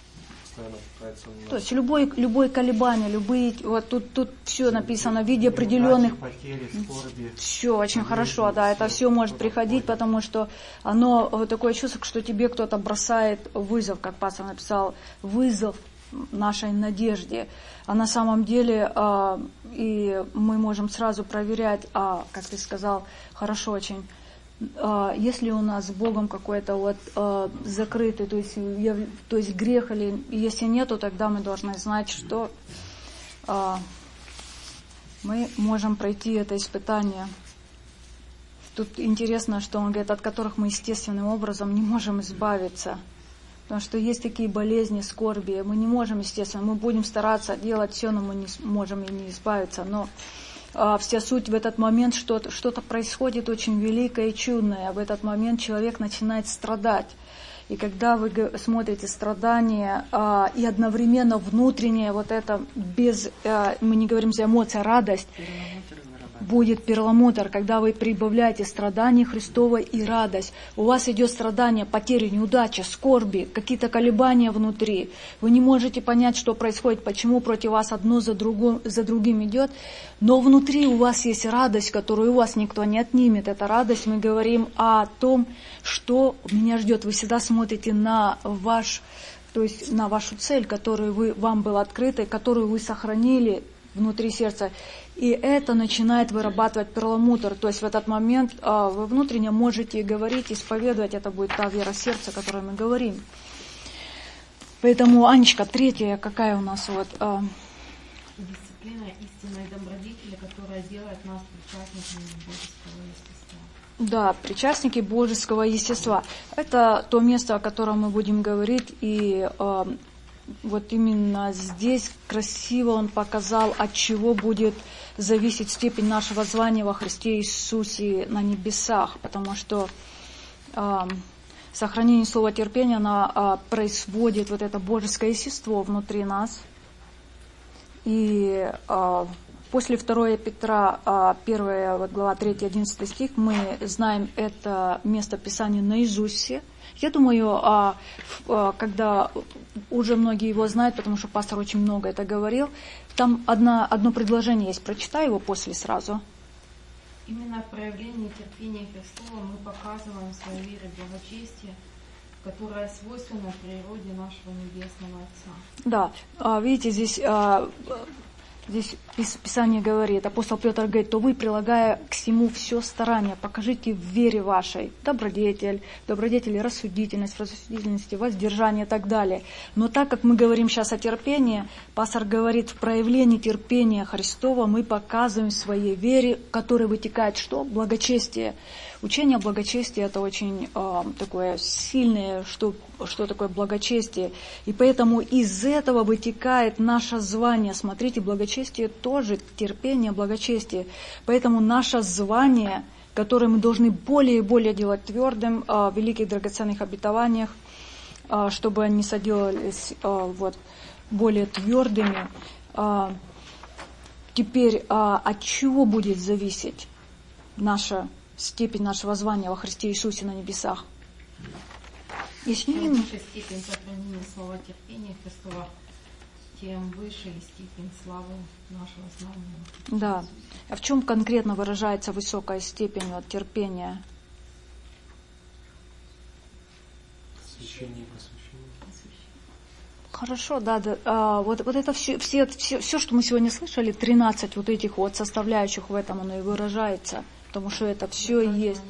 То есть любое, любое колебание, любые, вот тут, тут все написано в виде определенных, все очень хорошо, да, это все может приходить, потому что оно, вот такое чувство, что тебе кто-то бросает вызов, как пастор написал, вызов нашей надежде, а на самом деле, а, и мы можем сразу проверять, а, как ты сказал, хорошо очень, если у нас с Богом какой-то вот э, закрытый, то есть, я, то есть грех, или если нету, тогда мы должны знать, что э, мы можем пройти это испытание. Тут интересно, что он говорит, от которых мы естественным образом не можем избавиться. Потому что есть такие болезни, скорби, мы не можем, естественно, мы будем стараться делать все, но мы не можем и не избавиться. Но вся суть в этот момент, что-то, что-то происходит очень великое и чудное. В этот момент человек начинает страдать. И когда вы смотрите страдания а, и одновременно внутреннее вот это, без, а, мы не говорим за эмоции, а радость, будет перламутр, когда вы прибавляете страдания Христова и радость. У вас идет страдание, потери, неудача, скорби, какие-то колебания внутри. Вы не можете понять, что происходит, почему против вас одно за, другом, за другим идет. Но внутри у вас есть радость, которую у вас никто не отнимет. Эта радость, мы говорим о том, что меня ждет. Вы всегда смотрите на ваш, то есть на вашу цель, которая вы, вам была открыта, которую вы сохранили внутри сердца. И это начинает вырабатывать перламутр. То есть в этот момент а, вы внутренне можете говорить, исповедовать. Это будет та вера сердца, о которой мы говорим. Поэтому, Анечка, третья, какая у нас вот... А... Дисциплина истинной добродетели, которая делает нас причастниками божеского естества. Да, причастники божеского естества. Это то место, о котором мы будем говорить. И а, вот именно здесь красиво он показал, от чего будет зависеть степень нашего звания во Христе Иисусе на небесах. Потому что а, сохранение слова терпения, оно а, производит вот это божеское естество внутри нас. И а, после второго Петра, а, первая вот, глава три одиннадцатый стих, мы знаем это место Писания наизусть. Я думаю, а, а, когда уже многие его знают, потому что пастор очень много это говорил, там одна, одно предложение есть, прочитай его после сразу. Именно в проявлении терпения Христова мы показываем свою веру и благочестие, которая свойственна природе нашего Небесного Отца. Да, видите, здесь, здесь Писание говорит, апостол Петр говорит, то вы, прилагая к всему все старание, покажите в вере вашей добродетель, добродетель, рассудительность, рассудительности, воздержание и так далее. Но так как мы говорим сейчас о терпении, пастор говорит, в проявлении терпения Христова мы показываем в своей вере, которая вытекает что? Благочестие. Учение о благочестии это очень э, такое сильное, что, что такое благочестие. И поэтому из этого вытекает наше звание. Смотрите, благочестие тоже терпение, благочестие. Поэтому наше звание, которое мы должны более и более делать твердым э, в великих драгоценных обетованиях, э, чтобы они соделались э, вот, более твердыми. Э, теперь э, от чего будет зависеть наша степень нашего звания во Христе Иисусе на небесах? Если Чем выше степень сохранения слова терпения Христова, тем выше и степень славы нашего знания. Да. А в чем конкретно выражается высокая степень вот, терпения? Освящение и посвящение. Хорошо, да, да. А, вот, вот это все, все, все, все, что мы сегодня слышали, тринадцать вот этих вот составляющих в этом оно и выражается. Потому что это все и есть.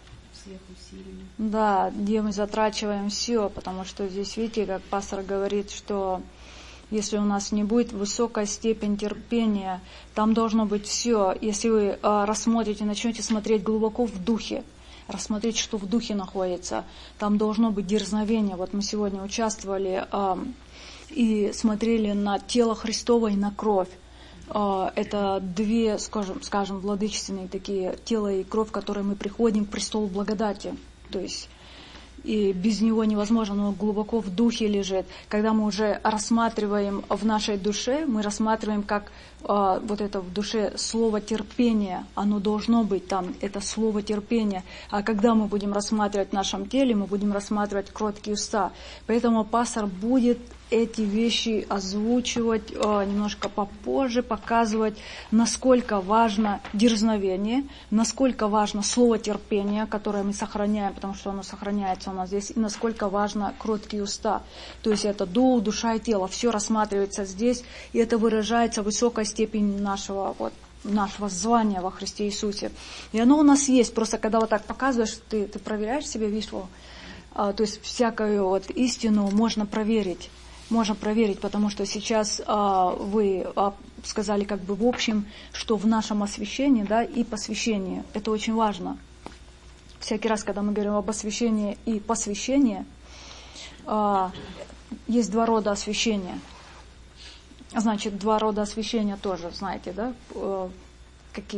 Да, где мы затрачиваем все, потому что здесь, видите, как пастор говорит, что если у нас не будет высокая степень терпения, там должно быть все. Если вы а, рассмотрите, начнете смотреть глубоко в духе, рассмотреть, что в духе находится, там должно быть дерзновение. Вот мы сегодня участвовали а, и смотрели на тело Христово и на кровь. Это две, скажем, скажем, владычественные такие тело и кровь, которые мы приходим к престолу благодати. То есть и без него невозможно, оно глубоко в духе лежит. Когда мы уже рассматриваем в нашей душе, мы рассматриваем как э, вот это в душе слово терпения, оно должно быть там, это слово терпения. А когда мы будем рассматривать в нашем теле, мы будем рассматривать кроткие уста. Поэтому пастор будет эти вещи озвучивать э, немножко попозже, показывать, насколько важно дерзновение, насколько важно слово терпения, которое мы сохраняем, потому что оно сохраняется у нас здесь, и насколько важно кроткие уста. То есть это дух, душа и тело, все рассматривается здесь, и это выражается высокая степень нашего, вот, нашего звания во Христе Иисусе. И оно у нас есть, просто когда вот так показываешь, ты, ты проверяешь себя, видишь, а, то есть всякую вот истину можно проверить. Можно проверить, потому что сейчас а, вы а, сказали как бы в общем, что в нашем освящении, да, и посвящении, это очень важно. Всякий раз, когда мы говорим об освящении и посвящении, а, есть два рода освящения. Значит, два рода освящения тоже, знаете, да, какие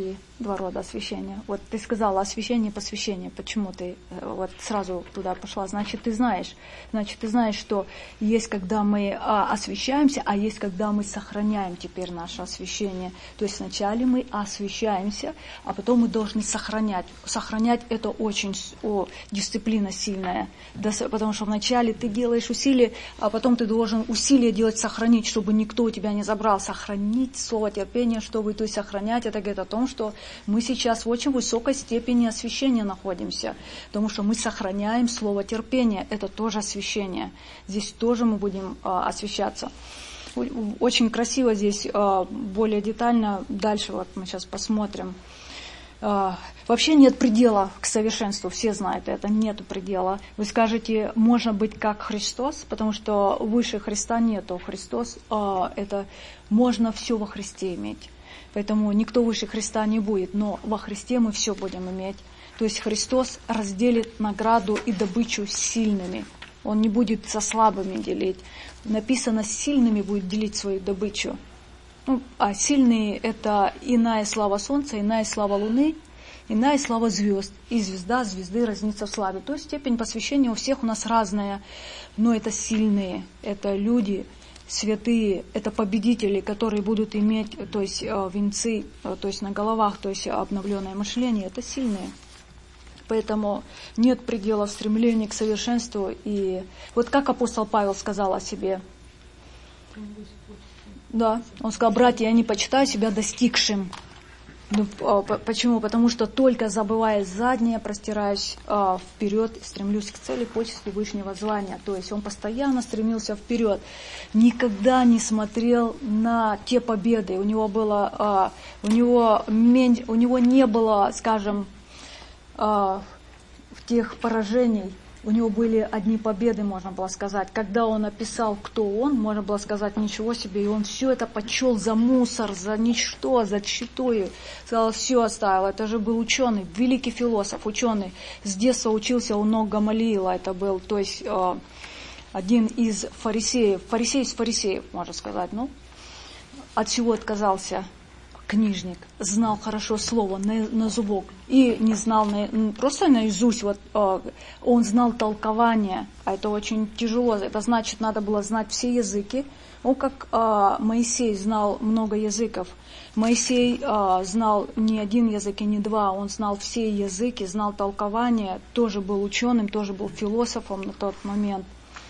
два рода освящения. Вот ты сказала освящение и посвящение. Почему ты вот сразу туда пошла? Значит, ты знаешь. Значит, ты знаешь, что есть, когда мы а, освящаемся, а есть, когда мы сохраняем теперь наше освящение. То есть вначале мы освящаемся, а потом мы должны сохранять. Сохранять это очень о, дисциплина сильная. Потому что вначале ты делаешь усилия, а потом ты должен усилия делать, сохранить, чтобы никто у тебя не забрал. Сохранить слово терпения, чтобы то есть сохранять, это говорит о том, что мы сейчас в очень высокой степени освящения находимся, потому что мы сохраняем слово терпения, это тоже освящение. Здесь тоже мы будем а, освящаться. Очень красиво здесь, а, более детально, дальше вот мы сейчас посмотрим. А, вообще нет предела к совершенству, все знают это, нет предела. Вы скажете, можно быть как Христос, потому что выше Христа нету. Христос, а, это можно все во Христе иметь. Поэтому никто выше Христа не будет, но во Христе мы все будем иметь. То есть Христос разделит награду и добычу с сильными. Он не будет со слабыми делить. Написано, с сильными будет делить свою добычу. Ну, а сильные — это иная слава солнца, иная слава луны, иная слава звезд. И звезда, звезды разнится в славе. То есть степень посвящения у всех у нас разная, но это сильные, это люди святые, это победители, которые будут иметь, то есть венцы, то есть на головах, то есть обновленное мышление, это сильные. Поэтому нет предела в стремлении к совершенству. И вот как апостол Павел сказал о себе. Да, он сказал: братья, я не почитаю себя достигшим. Ну, почему? Потому что только забывая заднее, простираюсь а, вперед, стремлюсь к цели почести вышнего звания. То есть он постоянно стремился вперед, никогда не смотрел на те победы. У него было, а, у него, у него не было, скажем, а, тех поражений. У него были одни победы, можно было сказать. Когда он описал, кто он, можно было сказать, ничего себе. И он все это почел за мусор, за ничто, за тщетою. Сказал, все оставил. Это же был ученый, великий философ, ученый. С детства учился у ног Гамалиила. Это был, то есть, э, один из фарисеев. Фарисей из фарисеев, можно сказать. Ну, от всего отказался. Книжник, знал хорошо слово на, на зубок и не знал на, просто наизусть, вот, э, он знал толкование, а это очень тяжело, это значит, надо было знать все языки. Он как э, Моисей знал много языков, Моисей э, знал не один язык и не два, он знал все языки, знал толкование, тоже был ученым, тоже был философом на тот момент.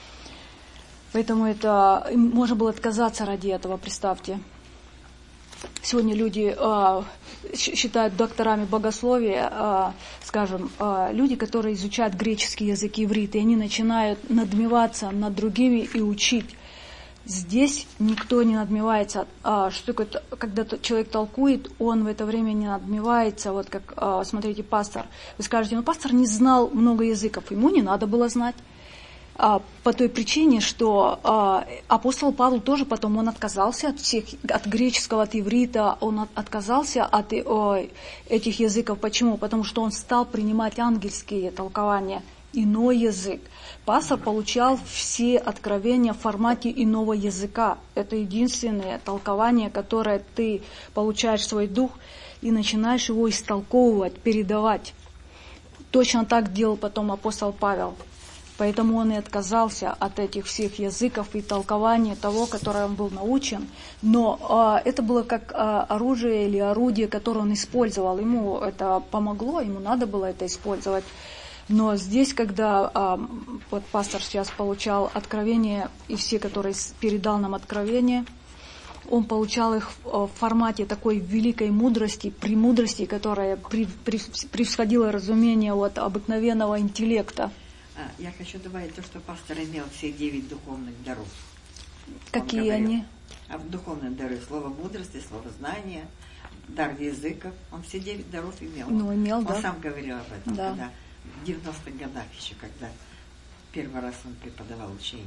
Поэтому это можно было отказаться ради этого, представьте. Сегодня люди э, считают докторами богословия, э, скажем, э, люди, которые изучают греческий язык, иврит, и они начинают надмеваться над другими и учить. Здесь никто не надмевается. А, что такое, когда человек толкует, он в это время не надмевается. Вот как, а, смотрите, пастор. Вы скажете, ну пастор не знал много языков, ему не надо было знать. А, по той причине, что а, апостол Павел тоже потом, он отказался от всех, от греческого, от иврита, он от, отказался от о, этих языков. Почему? Потому что он стал принимать ангельские толкования, иной язык. Пастор получал все откровения в формате иного языка. Это единственное толкование, которое ты получаешь в свой дух и начинаешь его истолковывать, передавать. Точно так делал потом апостол Павел. Поэтому он и отказался от этих всех языков и толкования того, которое он был научен. Но а, это было как а, оружие или орудие, которое он использовал. Ему это помогло, ему надо было это использовать. Но здесь, когда а, вот пастор сейчас получал откровения, и все, которые передал нам откровения, он получал их в формате такой великой мудрости, премудрости, которая превосходила разумение от обыкновенного интеллекта. А, я хочу добавить то, что пастор имел все девять духовных даров. Какие они? А духовные дары, слово мудрости, слово знания, дар языков. Он все девять даров имел. Ну, имел, он да. сам говорил об этом, да. когда в девяностых годах еще, когда первый раз он преподавал учение.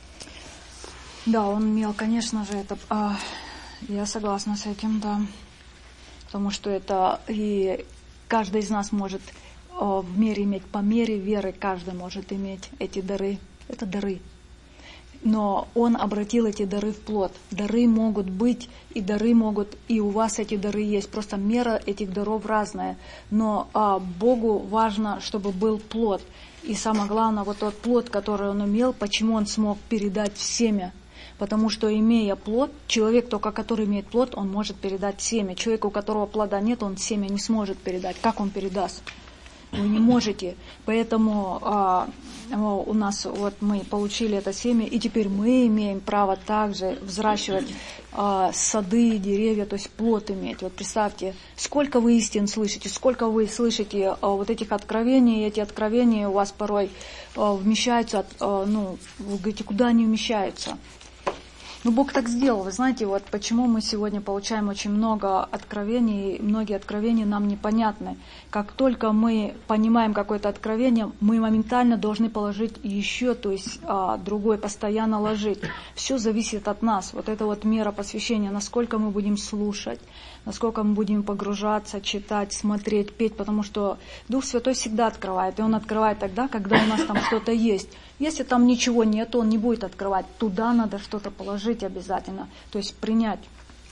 Да, он имел, конечно же, это. А, я согласна с этим, да. Потому что это и каждый из нас может в мере иметь, по мере веры каждый может иметь эти дары. Это дары. но Он обратил эти дары в плод. Дары могут быть, и дары могут, и у вас эти дары есть. Просто мера этих даров разная. Но а, Богу важно, чтобы был плод. И самое главное, вот тот плод, который Он имел, почему Он смог передать в семя. Потому что, имея плод, человек, только который имеет плод, он может передать семя. Человек, у которого плода нет, он семя не сможет передать. Как он передаст? Вы не можете. Поэтому а, у нас вот мы получили это семя, и теперь мы имеем право также взращивать а, сады, деревья, то есть плод иметь. Вот представьте, сколько вы истин слышите, сколько вы слышите а, вот этих откровений, и эти откровения у вас порой а, вмещаются, а, ну, вы говорите, куда они вмещаются? Ну, Бог так сделал. Вы знаете, вот почему мы сегодня получаем очень много откровений, и многие откровения нам непонятны. Как только мы понимаем какое-то откровение, мы моментально должны положить еще, то есть а, другой постоянно ложить. Все зависит от нас. Вот это вот мера посвящения, насколько мы будем слушать, насколько мы будем погружаться, читать, смотреть, петь, потому что Дух Святой всегда открывает, и Он открывает тогда, когда у нас там что-то есть. Если там ничего нет, Он не будет открывать. Туда надо что-то положить обязательно, то есть принять.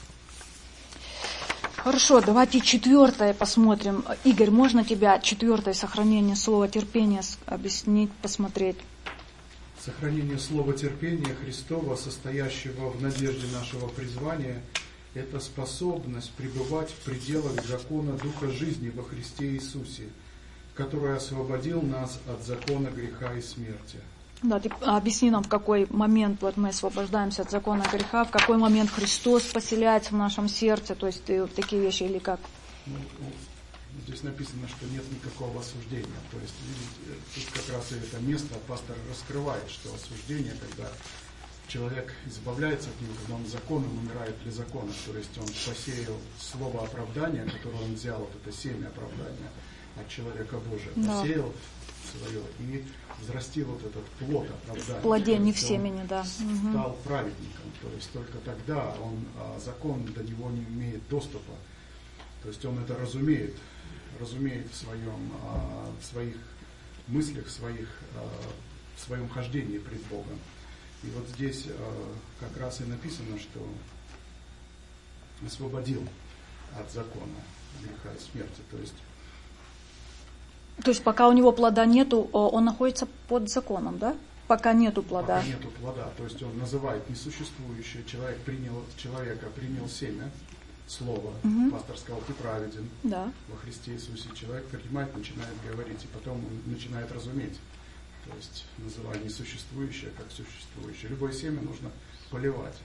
Хорошо, давайте четвертое посмотрим. Игорь, можно тебя четвертое сохранение слова терпения объяснить, посмотреть? Сохранение слова терпения Христова, состоящего в надежде нашего призвания, это способность пребывать в пределах закона Духа жизни во Христе Иисусе, который освободил нас от закона греха и смерти. Да, ты объясни нам, в какой момент вот мы освобождаемся от закона греха, в какой момент Христос поселяется в нашем сердце, то есть ты, такие вещи или как? Ну, ну, здесь написано, что нет никакого осуждения, то есть видите, тут как раз и это место пастор раскрывает, что осуждение, когда человек избавляется от него, когда он законом умирает для закона, то есть он посеял слово оправдания, которое он взял, вот это семя оправдания от человека Божия, да. Посеял свое и взрастил вот этот плод оправдания. В плоде, не в семени, да. Стал угу. праведником, то есть только тогда он, закон до него не имеет доступа, то есть он это разумеет, разумеет в, своем, в своих мыслях, в, своих, в своем хождении пред Богом. И вот здесь как раз и написано, что освободил от закона греха и смерти, то есть То есть пока у него плода нету, он находится под законом, да? Пока нету плода. Пока нету плода, то есть он называет несуществующее. Человек принял, человека принял семя, слово. Угу. Пастор сказал, ты праведен, да. Во Христе Иисусе. Человек принимает, начинает говорить, и потом он начинает разуметь. То есть называя несуществующее как существующее. Любое семя нужно поливать.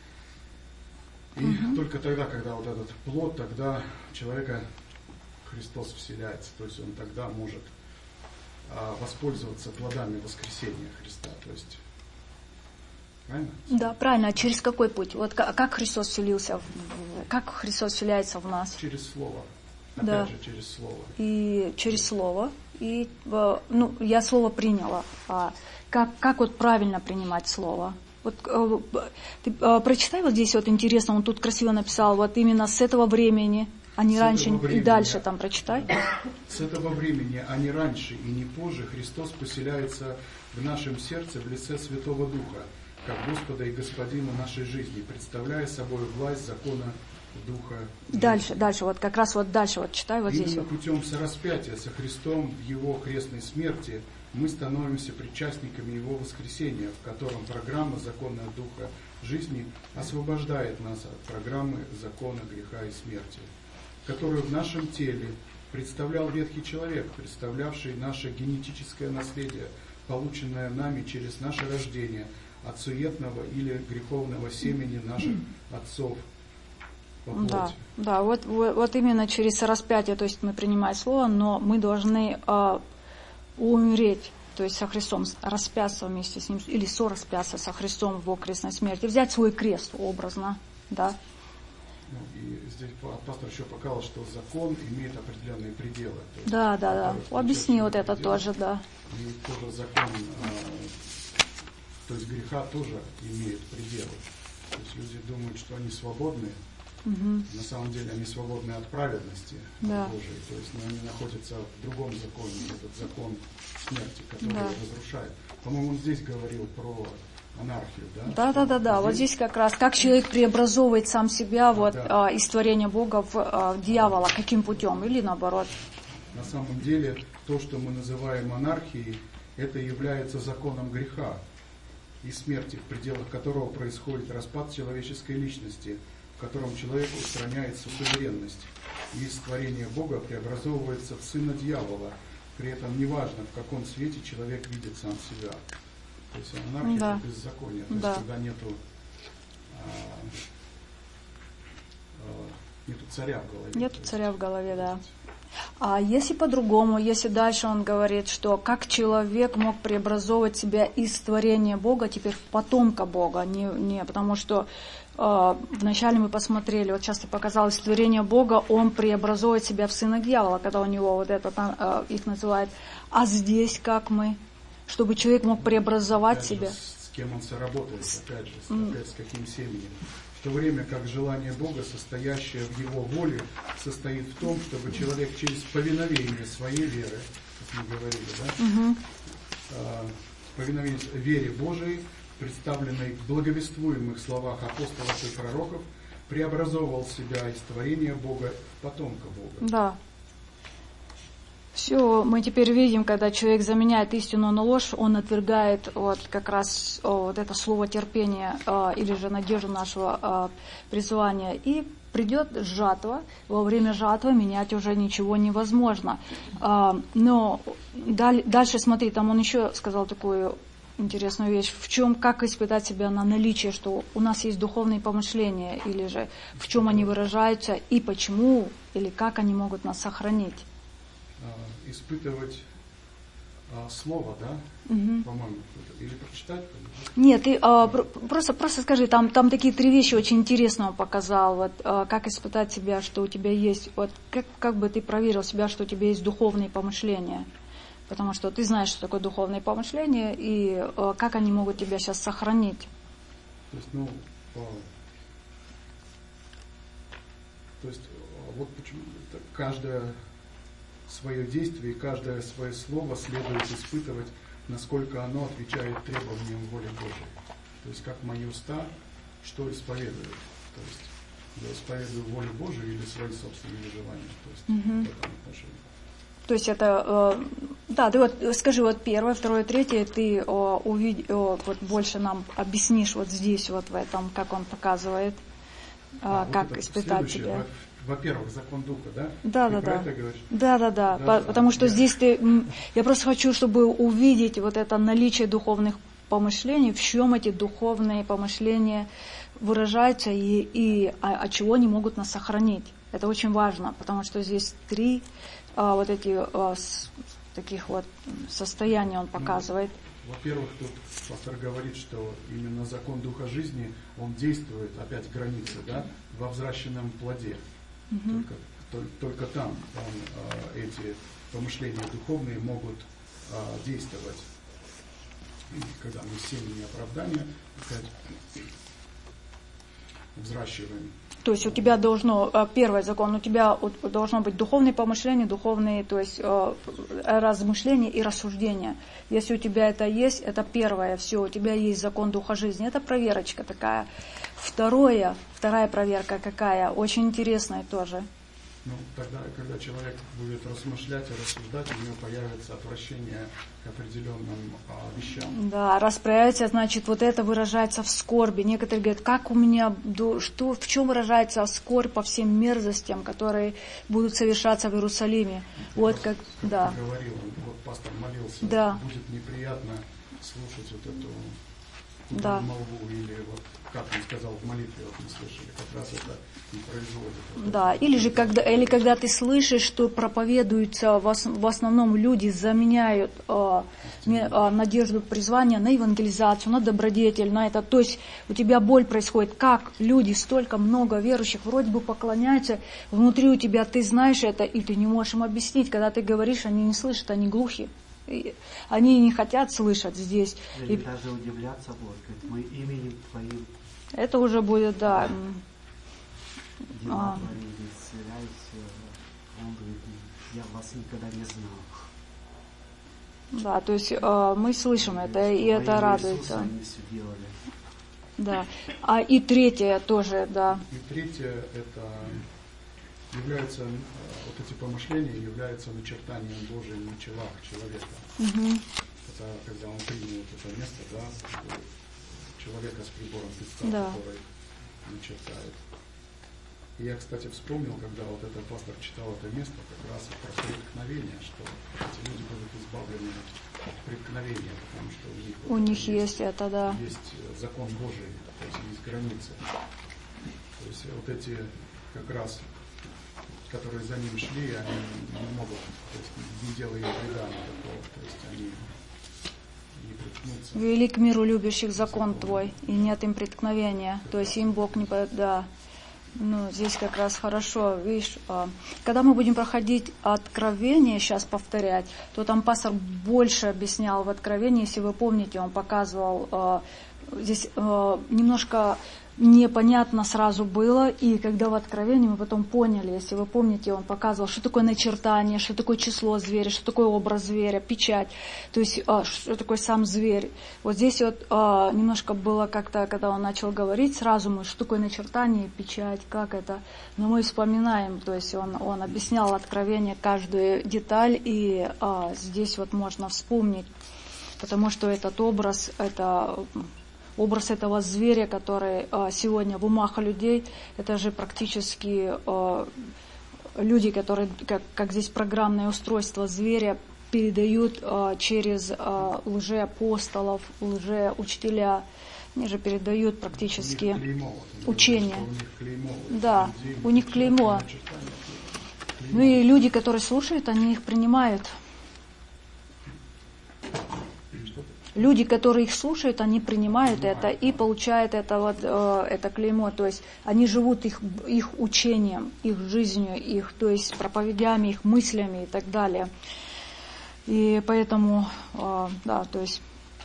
И угу. только тогда, когда вот этот плод, тогда человека Христос вселяется, то есть он тогда может а, воспользоваться плодами воскресения Христа, то есть, правильно? Да, правильно. А через какой путь? Вот как, как Христос вселился, в, как Христос вселяется в нас? Через Слово. Опять да. же, через Слово. И через Слово. И, ну, я Слово приняла. А как, как вот правильно принимать Слово? Вот, ты прочитай вот здесь вот интересно, он тут красиво написал, вот именно с этого времени, а не с раньше, времени, и дальше там прочитай. С этого времени, а не раньше и не позже, Христос поселяется в нашем сердце в лице Святого Духа, как Господа и Господина нашей жизни, представляя собой власть закона Духа жизни. Дальше, дальше, вот как раз вот дальше, вот читай вот Именно здесь. Именно путем сораспятия со Христом в Его крестной смерти мы становимся причастниками Его воскресения, в котором программа закона Духа жизни освобождает нас от программы закона греха и смерти, которую в нашем теле представлял ветхий человек, представлявший наше генетическое наследие, полученное нами через наше рождение от суетного или греховного семени наших отцов по плоти. Да, да, вот, вот, вот именно через распятие, то есть мы принимаем слово, но мы должны э, умереть, то есть со Христом, распяться вместе с Ним, или сораспяться со Христом в Его крестной смерти, взять свой крест образно, да. Ну, и здесь пастор еще показал, что закон имеет определенные пределы. Есть, да, да, да. Объясни вот это пределы, тоже, да. И тоже закон, э, то есть греха тоже имеет пределы. То есть люди думают, что они свободны, угу. На самом деле они свободны от праведности да. Божией. То есть но они находятся в другом законе, этот закон смерти, который да. разрушает. По-моему, он здесь говорил про анархию, да? Да, да, да, да. Вот здесь как раз, как человек преобразовывает сам себя вот, да. а, из творения Бога в а, дьявола, каким путем, или наоборот. На самом деле, то, что мы называем анархией, это является законом греха и смерти, в пределах которого происходит распад человеческой личности, в котором человек устраняет суверенность. И из творения Бога преобразовывается в сына дьявола. При этом неважно, в каком свете человек видит сам себя. То есть анархия да. это беззаконие. То да. есть когда нету, а, а, нету царя в голове. Нету царя в голове, да. А если по-другому, если дальше он говорит, что как человек мог преобразовывать себя из творения Бога теперь в потомка Бога, не, не потому что э, вначале мы посмотрели, вот сейчас ты показал, из творения Бога он преобразовывает себя в сына дьявола, когда у него вот это э, их называют, а здесь как мы, чтобы человек мог преобразовать опять себя. Же, с кем он соработает, опять же, mm. опять с каким семенем. В то время как желание Бога, состоящее в Его воле, состоит в том, чтобы человек через повиновение своей веры, как мы говорили, да, uh-huh. э, повиновение вере Божией, представленной в благовествуемых словах апостолов и пророков, преобразовывал себя из творения Бога в потомка Бога. Да. Все, мы теперь видим, когда человек заменяет истину на ложь, он отвергает вот как раз вот это слово терпения или же надежду нашего призвания. И придет жатва, во время жатвы менять уже ничего невозможно. Но дальше, смотри, там он еще сказал такую интересную вещь. В чем, как испытать себя на наличие, что у нас есть духовные помышления, или же в чем они выражаются, и почему, или как они могут нас сохранить. Испытывать а, слово, да? Угу. По-моему, или прочитать? Нет, ты а, просто, просто скажи, там, там такие три вещи очень интересного показал. Вот, а, как испытать себя, что у тебя есть, вот, как, как бы ты проверил себя, что у тебя есть духовные помышления. Потому что ты знаешь, что такое духовные помышления, и а, как они могут тебя сейчас сохранить. То есть, ну, а, то есть, вот почему каждая свое действие и каждое свое слово следует испытывать, насколько оно отвечает требованиям воли Божией. То есть, как мои уста, что исповедуют. То есть, я исповедую волю Божию или свои собственные желания. То есть, угу. в этом отношении. То есть, это, э, да, ты вот скажи, вот первое, второе, третье, ты э, увидь, э, вот больше нам объяснишь вот здесь, вот в этом, как он показывает, э, а, как вот испытать тебя. Во-первых, закон духа, да? Да, ты да, про да. это говоришь? Да, да, да. да Потому да, что я... здесь ты. Я просто хочу, чтобы увидеть вот это наличие духовных помышлений, в чем эти духовные помышления выражаются и, и а, от чего они могут нас сохранить. Это очень важно, потому что здесь три а, вот эти а, с, таких вот состояния он показывает. Ну, во-первых, тут пастор говорит, что именно закон духа жизни, он действует, опять границы, да, во взращенном плоде. Угу. Только, только, только там он, э, эти помышления духовные могут э, действовать. И когда мы семени оправдания опять взращиваем. То есть у тебя должно, первый закон, у тебя должно быть духовные помышления, духовные, то есть размышления и рассуждения. Если у тебя это есть, это первое, все, у тебя есть закон духа жизни, это проверочка такая. Второе, вторая проверка какая, очень интересная тоже. Ну, тогда, когда человек будет размышлять и рассуждать, у него появится отвращение к определенным а, вещам. Да, раз проявится, значит, вот это выражается в скорби. Некоторые говорят, как у меня, что, в чем выражается скорбь по всем мерзостям, которые будут совершаться в Иерусалиме. Ты вот просто, как, как да. ты говорил, вот пастор молился, да. будет неприятно слушать вот эту да. молву, или вот, как он сказал в молитве, вот мы слышали, как раз это и производит. Вот да, это, или же когда, или когда ты слышишь, что проповедуются, в, в основном люди заменяют э, э, надежду призвания на евангелизацию, на добродетель, на это. То есть у тебя боль происходит, как люди, столько много верующих вроде бы поклоняются, внутри у тебя ты знаешь это, и ты не можешь им объяснить. Когда ты говоришь, они не слышат, они глухи. Они не хотят слышать здесь. Или и даже удивляться, вот, говорит, мы именем Твоим. Это уже будет, да. Дела а. Твои исцеляются. Он говорит, я вас никогда не знал. Да, то есть э, мы слышим это, и это радуется. Да. А и третье тоже, да. И третье, это является, вот эти помышления являются начертанием Божьим на челах человека. Угу. Это когда он принял это место, да, человека с прибором песка, да. который начертает. И я, кстати, вспомнил, когда вот этот пастор читал это место, как раз про преткновение, что эти люди будут избавлены от преткновения, потому что у них, у вот них есть, есть это, да. Есть закон Божий, то есть есть границы. То есть вот эти как раз, которые за ним шли, они не могут, то есть не делая вреда никакого, то есть они не приткнутся. Велик миру любящих закон Твой, и нет им преткновения, то есть им Бог не... Да. Ну, здесь как раз хорошо, видишь, когда мы будем проходить откровение, сейчас повторять, то там пастор больше объяснял в откровении, если вы помните, он показывал, здесь немножко непонятно сразу было, и когда в откровении мы потом поняли, если вы помните, он показывал, что такое начертание, что такое число зверя, что такое образ зверя, печать, то есть что такое сам зверь. Вот здесь вот немножко было как-то, когда он начал говорить, сразу мы, что такое начертание, печать, как это, но мы вспоминаем, то есть он, он объяснял откровение, каждую деталь, и а, здесь вот можно вспомнить, потому что этот образ, это... Образ этого зверя, который а, сегодня в умах людей, это же практически а, люди, которые, как, как здесь программное устройство зверя, передают а, через а, лжеапостолов, лжеучителя, они же передают практически клеймо, учение. У них клеймо, да, людей, у них клеймо. клеймо. Ну и люди, которые слушают, они их принимают. Люди, которые их слушают, они принимают это и получают это, вот, э, это клеймо. То есть они живут их, их учением, их жизнью, их, то есть проповедями, их мыслями и так далее. И поэтому, э, да, то есть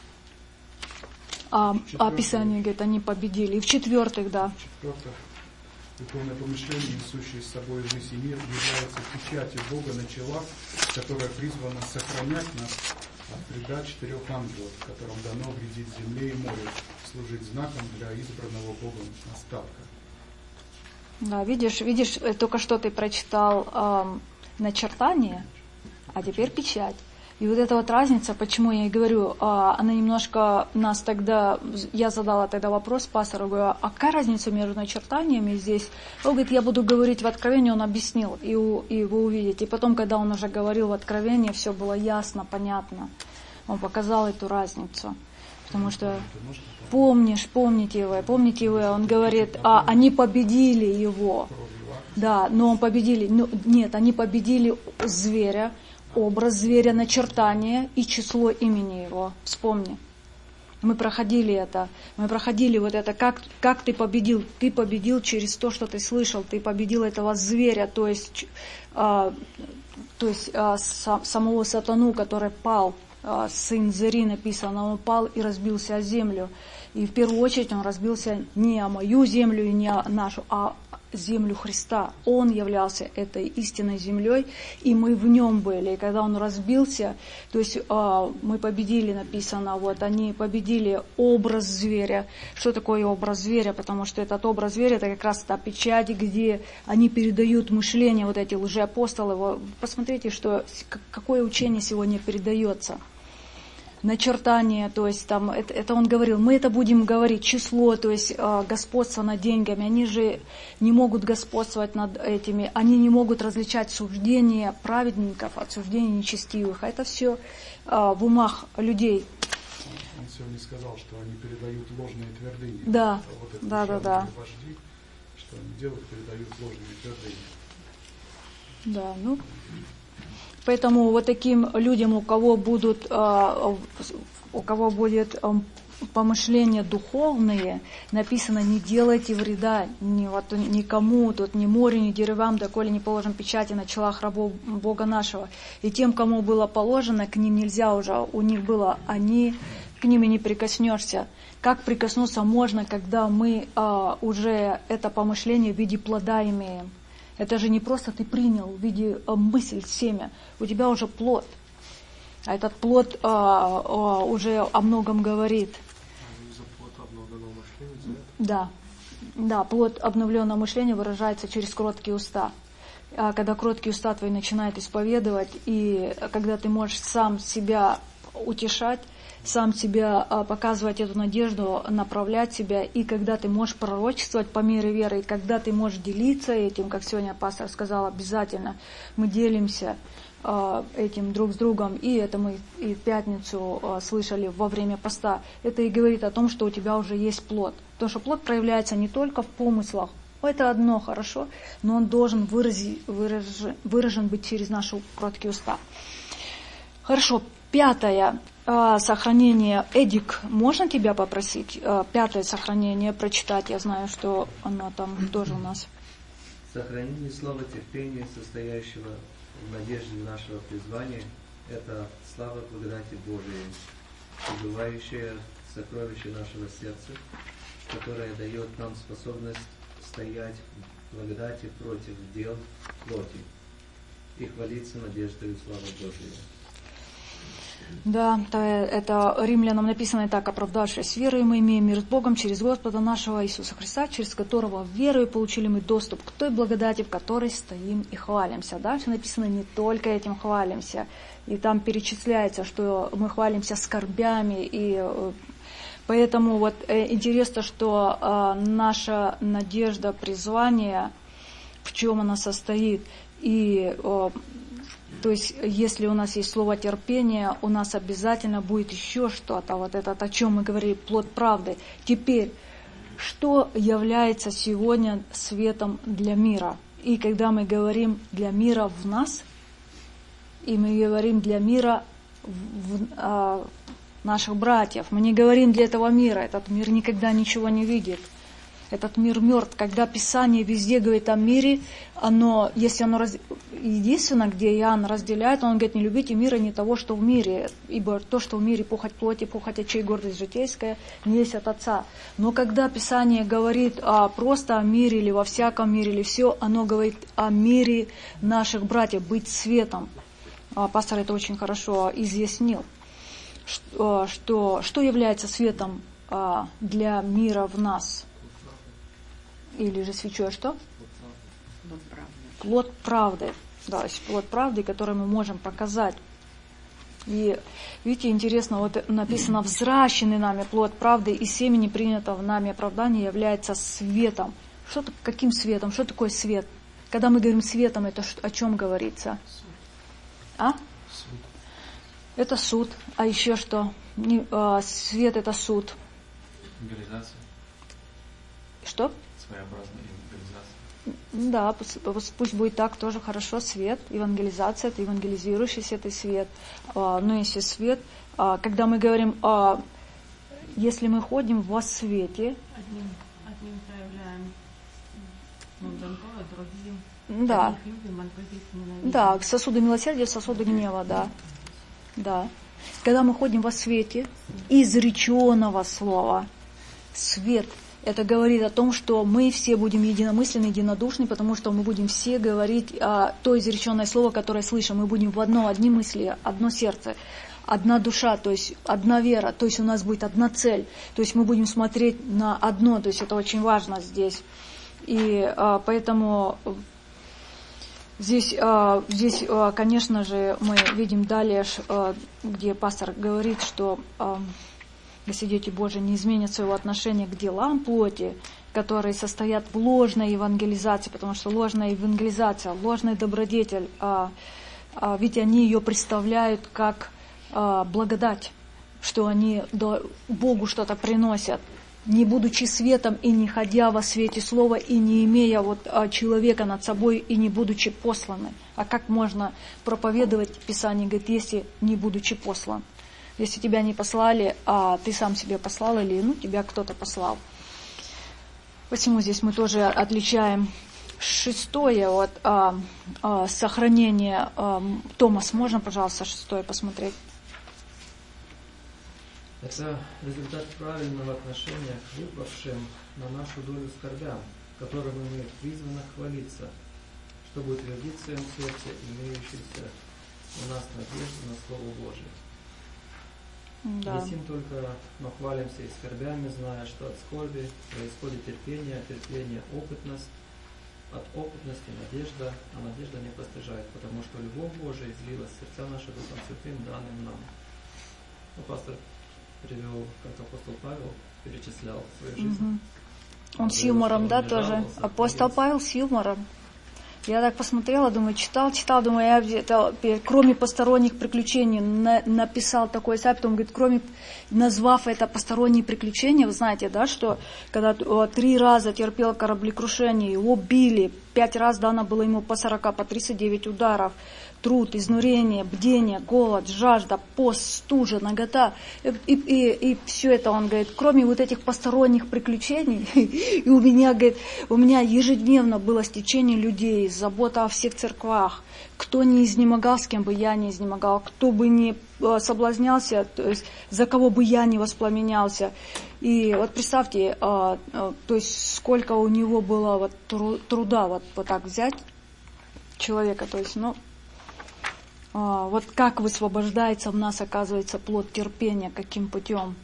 а, описание, говорит, они победили. И в-четвертых, да. В-четвертых, духовное помышление, несущее с собой жизнь и мир, является печатью Бога на челах, которая призвана сохранять нас от вреда четырех ангелов, которым дано вредить земле и морю, служить знаком для избранного Богом остатка. Да, видишь, видишь, только что ты прочитал э, начертание, а теперь печать. И вот эта вот разница, почему я и говорю, э, она немножко нас тогда, я задала тогда вопрос пастору, говорю, а какая разница между начертаниями здесь? Он говорит, я буду говорить в откровении, он объяснил, и, и вы увидите. И потом, когда он уже говорил в откровении, все было ясно, понятно. Он показал эту разницу. Потому что помнишь, помните его, помните его, он говорит, а они победили его. Да, но он победили, ну, нет, они победили зверя, образ зверя, начертание и число имени его. Вспомни. Мы проходили это. Мы проходили вот это. Как, как ты победил? Ты победил через то, что ты слышал. Ты победил этого зверя, то есть, а, то есть а, сам, самого сатану, который пал. А, сын Зари написано, он пал и разбился о землю. И в первую очередь он разбился не о мою землю и не о нашу, а землю Христа. Он являлся этой истинной землей, и мы в нем были. И когда он разбился, то есть э, мы победили, написано, вот они победили образ зверя. Что такое образ зверя? Потому что этот образ зверя, это как раз та печать, где они передают мышление, вот эти лжеапостолы. Посмотрите, что, какое учение сегодня передается. Начертание, то есть там, это, это он говорил, мы это будем говорить, число, то есть э, господство над деньгами, они же не могут господствовать над этими, они не могут различать суждения праведников от суждений нечестивых, а это все э, в умах людей. Он сегодня сказал, что они передают ложные твердыни. Да, вот да, да, да. Вожди, что они делают, передают ложные твердыни. Да, ну... Поэтому вот таким людям, у кого будут, у кого будет помышления духовные, написано, не делайте вреда ни, вот, никому, тут ни морю, ни деревам, доколе не положим печати на челах рабов Бога нашего. И тем, кому было положено, к ним нельзя уже, у них было, они, к ним и не прикоснешься. Как прикоснуться можно, когда мы а, уже это помышление в виде плода имеем? Это же не просто ты принял в виде мысль, семя. У тебя уже плод. А этот плод а, а, уже о многом говорит. Да, да, плод обновленного мышления выражается через кроткие уста. А когда кроткие уста твои начинают исповедовать, и когда ты можешь сам себя утешать, сам себя показывать эту надежду, направлять себя, и когда ты можешь пророчествовать по мере веры, и когда ты можешь делиться этим, как сегодня пастор сказал, обязательно мы делимся этим друг с другом, и это мы и в пятницу слышали во время поста. Это и говорит о том, что у тебя уже есть плод. Потому что плод проявляется не только в помыслах, это одно хорошо, но он должен вырази, выражен, выражен быть через наши кроткие уста. Хорошо, пятое сохранение. Эдик, можно тебя попросить пятое сохранение прочитать? Я знаю, что оно там тоже у нас. Сохранение слова терпения, состоящего в надежде нашего призвания, это слава благодати Божией, пребывающая в сокровище нашего сердца, которая дает нам способность стоять в благодати против дел плоти и хвалиться надеждой славы Божией. Да, это римлянам написано так: оправдавшись верой, мы имеем мир с Богом через Господа нашего Иисуса Христа, через которого верою получили мы доступ к той благодати, в которой стоим и хвалимся. Дальше написано: не только этим хвалимся. И там перечисляется, что мы хвалимся скорбями. И поэтому вот интересно, что наша надежда, призвание, в чем она состоит. И то есть, если у нас есть слово терпение, у нас обязательно будет еще что-то, вот это, о чем мы говорили, плод правды. Теперь, что является сегодня светом для мира? И когда мы говорим для мира в нас, и мы говорим для мира в, в, а, наших братьев, мы не говорим для этого мира, этот мир никогда ничего не видит. Этот мир мертв. Когда Писание везде говорит о мире, оно, если оно раз... единственное, где Иоанн разделяет, он говорит: не любите мира, не того, что в мире, ибо то, что в мире похоть плоти, похоть очей, гордость житейская, не есть от Отца. Но когда Писание говорит а, просто о мире или во всяком мире, или все, оно говорит о мире наших братьев, быть светом. А, пастор это очень хорошо изъяснил, что, что, что является светом а, для мира в нас. Или же свечой что? Плод правды. Плод правды. Да, плод правды, который мы можем показать. И видите, интересно, вот написано: взращенный нами плод правды и семени принятого в нами оправдания является светом. Что, каким светом? Что такое свет? Когда мы говорим светом, это о чем говорится? А? Это суд. А еще что? Свет это суд. Евангелизация. Что? Своеобразная евангелизация. Да, пусть, пусть будет так, тоже хорошо. Свет, евангелизация, это евангелизирующий свет и свет. А, но если свет, а, когда мы говорим, а, если мы ходим во свете, одним, одним проявляем ну, добро, другим. Да. Любим, а других ненавидим. Да, сосуды милосердия, сосуды гнева, да. Да. Когда мы ходим во свете изреченного слова, свет. Это говорит о том, что мы все будем единомысленны, единодушны, потому что мы будем все говорить а, то изреченное слово, которое слышим. Мы будем в одно, одни мысли, одно сердце, одна душа, то есть одна вера, то есть у нас будет одна цель. То есть мы будем смотреть на одно, то есть это очень важно здесь. И а, поэтому здесь, а, здесь а, конечно же, мы видим далее, а, где пастор говорит, что... А, если дети Божии не изменят своего отношения к делам плоти, которые состоят в ложной евангелизации, потому что ложная евангелизация, ложный добродетель, а, а, ведь они ее представляют как а, благодать, что они до, Богу что-то приносят, не будучи светом и не ходя во свете слова, и не имея вот, а, человека над собой, и не будучи посланы. А как можно проповедовать, Писание говорит, если не будучи послан? Если тебя не послали, а ты сам себе послал, или ну, тебя кто-то послал. Посему здесь мы тоже отличаем шестое от а, а, сохранения. А, Томас, можно, пожалуйста, шестое посмотреть? Это результат правильного отношения к выпавшим на нашу долю скорбям, которым мы призваны хвалиться, чтобы утвердиться им в сердце, имеющимся у нас надежда на Слово Божие. Да. Не сим только, но хвалимся и скорбями, зная, что от скорби происходит терпение, а терпение – опытность, от опытности надежда, а надежда не постыжает, потому что любовь Божия излилась в сердца наши Духом Святым, данным нам. Ну, пастор привел, как апостол Павел перечислял свою жизнь. Угу. Он с юмором, да, тоже? Апостол Павел с юмором. Я так посмотрела, думаю, читал, читал, думаю, я это, кроме посторонних приключений на, написал такой сайт, потом говорит, кроме, назвав это посторонние приключения, вы знаете, да, что когда о, три раза терпел кораблекрушение, его били, пять раз дано было ему по сорока, по тридцать девять ударов, труд, изнурение, бдение, голод, жажда, пост, стужа, нагота. И, и, и все это, он говорит, кроме вот этих посторонних приключений, и у меня, говорит, у меня ежедневно было стечение людей, забота о всех церквах. Кто не изнемогал, с кем бы я не изнемогал, кто бы не соблазнялся, то есть за кого бы я не воспламенялся. И вот представьте, то есть сколько у него было вот труда вот, вот так взять человека, то есть, ну, вот как высвобождается в нас, оказывается, плод терпения, каким путем?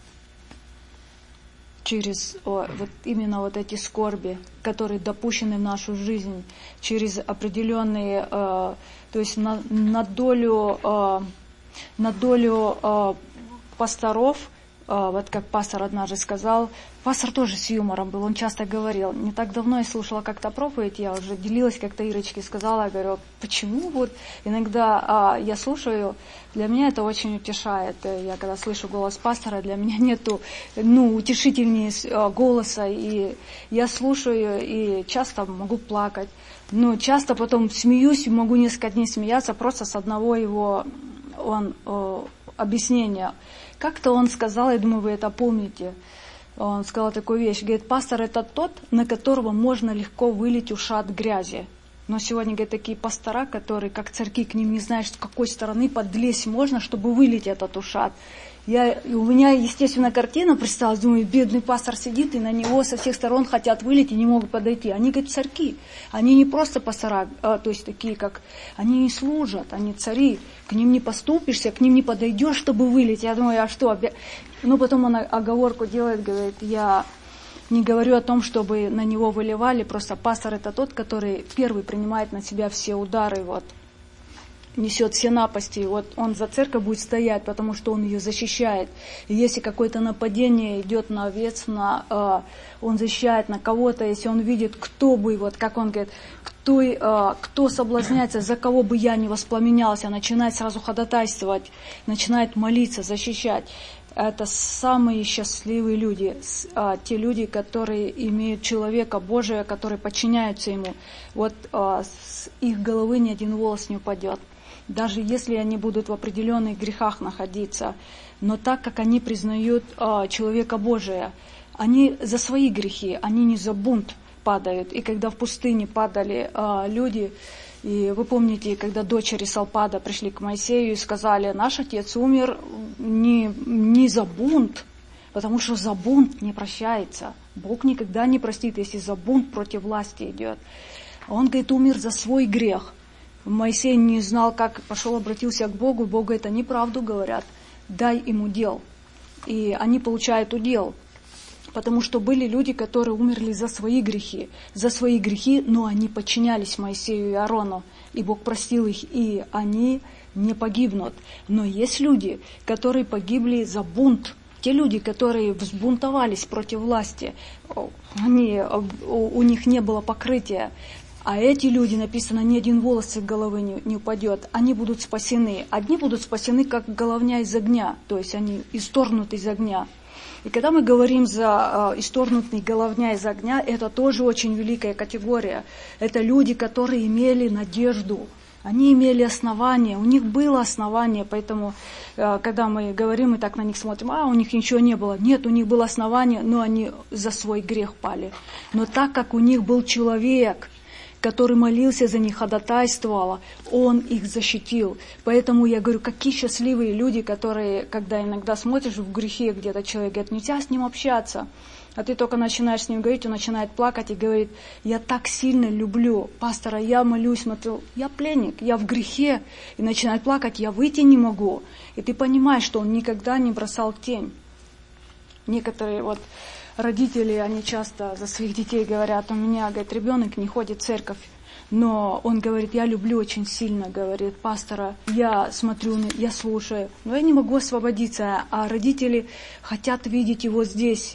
Через о, вот именно вот эти скорби, которые допущены в нашу жизнь, через определенные, э, то есть на, на долю, э, на долю э, пасторов, э, вот как пастор однажды сказал, пастор тоже с юмором был, он часто говорил, не так давно я слушала как-то проповедь, я уже делилась как-то Ирочке, сказала, я говорю, почему вот иногда э, я слушаю, для меня это очень утешает. Я когда слышу голос пастора, для меня нету, ну, утешительнее голоса. И я слушаю и часто могу плакать. Но часто потом смеюсь, могу несколько дней смеяться просто с одного его он, о, объяснения. Как-то он сказал, я думаю, вы это помните, он сказал такую вещь, говорит, пастор это тот, на которого можно легко вылить ушат грязи. Но сегодня, говорят, такие пастора, которые, как царьки, к ним не знаешь, с какой стороны подлезть можно, чтобы вылить этот ушат. Я, у меня, естественно, картина представилась, думаю, бедный пастор сидит, и на него со всех сторон хотят вылить и не могут подойти. Они, говорят, царьки. Они не просто пастора, а, то есть такие, как... Они не служат, они цари. К ним не поступишься, к ним не подойдешь, чтобы вылить. Я думаю, а что? Ну, потом он оговорку делает, говорит, я... Не говорю о том, чтобы на него выливали, просто пастор это тот, который первый принимает на себя все удары, вот, несет все напасти, вот он за церковь будет стоять, потому что он ее защищает. И если какое-то нападение идет на овец, на, э, он защищает на кого-то, если он видит, кто бы, вот как он говорит, кто, э, кто соблазняется, за кого бы я не воспламенялся, начинает сразу ходатайствовать, начинает молиться, защищать. Это самые счастливые люди, те люди, которые имеют человека Божия, которые подчиняются ему. Вот с их головы ни один волос не упадет, даже если они будут в определенных грехах находиться. Но так как они признают человека Божия, они за свои грехи, они не за бунт падают. И когда в пустыне падали люди, и вы помните, когда дочери Салпада пришли к Моисею и сказали, наш отец умер не, не за бунт, потому что за бунт не прощается. Бог никогда не простит, если за бунт против власти идет. Он, говорит, умер за свой грех. Моисей не знал, как пошел, обратился к Богу. Бог говорит, они правду говорят, дай им удел. И они получают удел. Потому что были люди, которые умерли за свои грехи, за свои грехи, но они подчинялись Моисею и Аарону, и Бог простил их, и они не погибнут. Но есть люди, которые погибли за бунт, те люди, которые взбунтовались против власти, они, у них не было покрытия. А эти люди, написано, ни один волос с их головы не, не упадет, они будут спасены. Одни будут спасены, как головня из огня, то есть они исторгнуты из огня. И когда мы говорим за э, исторгнутый головня из огня, это тоже очень великая категория. Это люди, которые имели надежду, они имели основание, у них было основание, поэтому, э, когда мы говорим, мы так на них смотрим, а, у них ничего не было. Нет, у них было основание, но они за свой грех пали. Но так как у них был человек, который молился за них, ходатайствовал, Он их защитил. Поэтому я говорю, какие счастливые люди, которые, когда иногда смотришь в грехе где-то человек, говорит, нельзя с ним общаться. А ты только начинаешь с ним говорить, он начинает плакать и говорит, я так сильно люблю пастора, я молюсь, смотрю, я пленник, я в грехе. И начинает плакать, я выйти не могу. И ты понимаешь, что он никогда не бросал тень. Некоторые вот родители, они часто за своих детей говорят, у меня, говорит, ребенок не ходит в церковь. Но он говорит, я люблю очень сильно, говорит, пастора, я смотрю, я слушаю, но я не могу освободиться, а родители хотят видеть его здесь.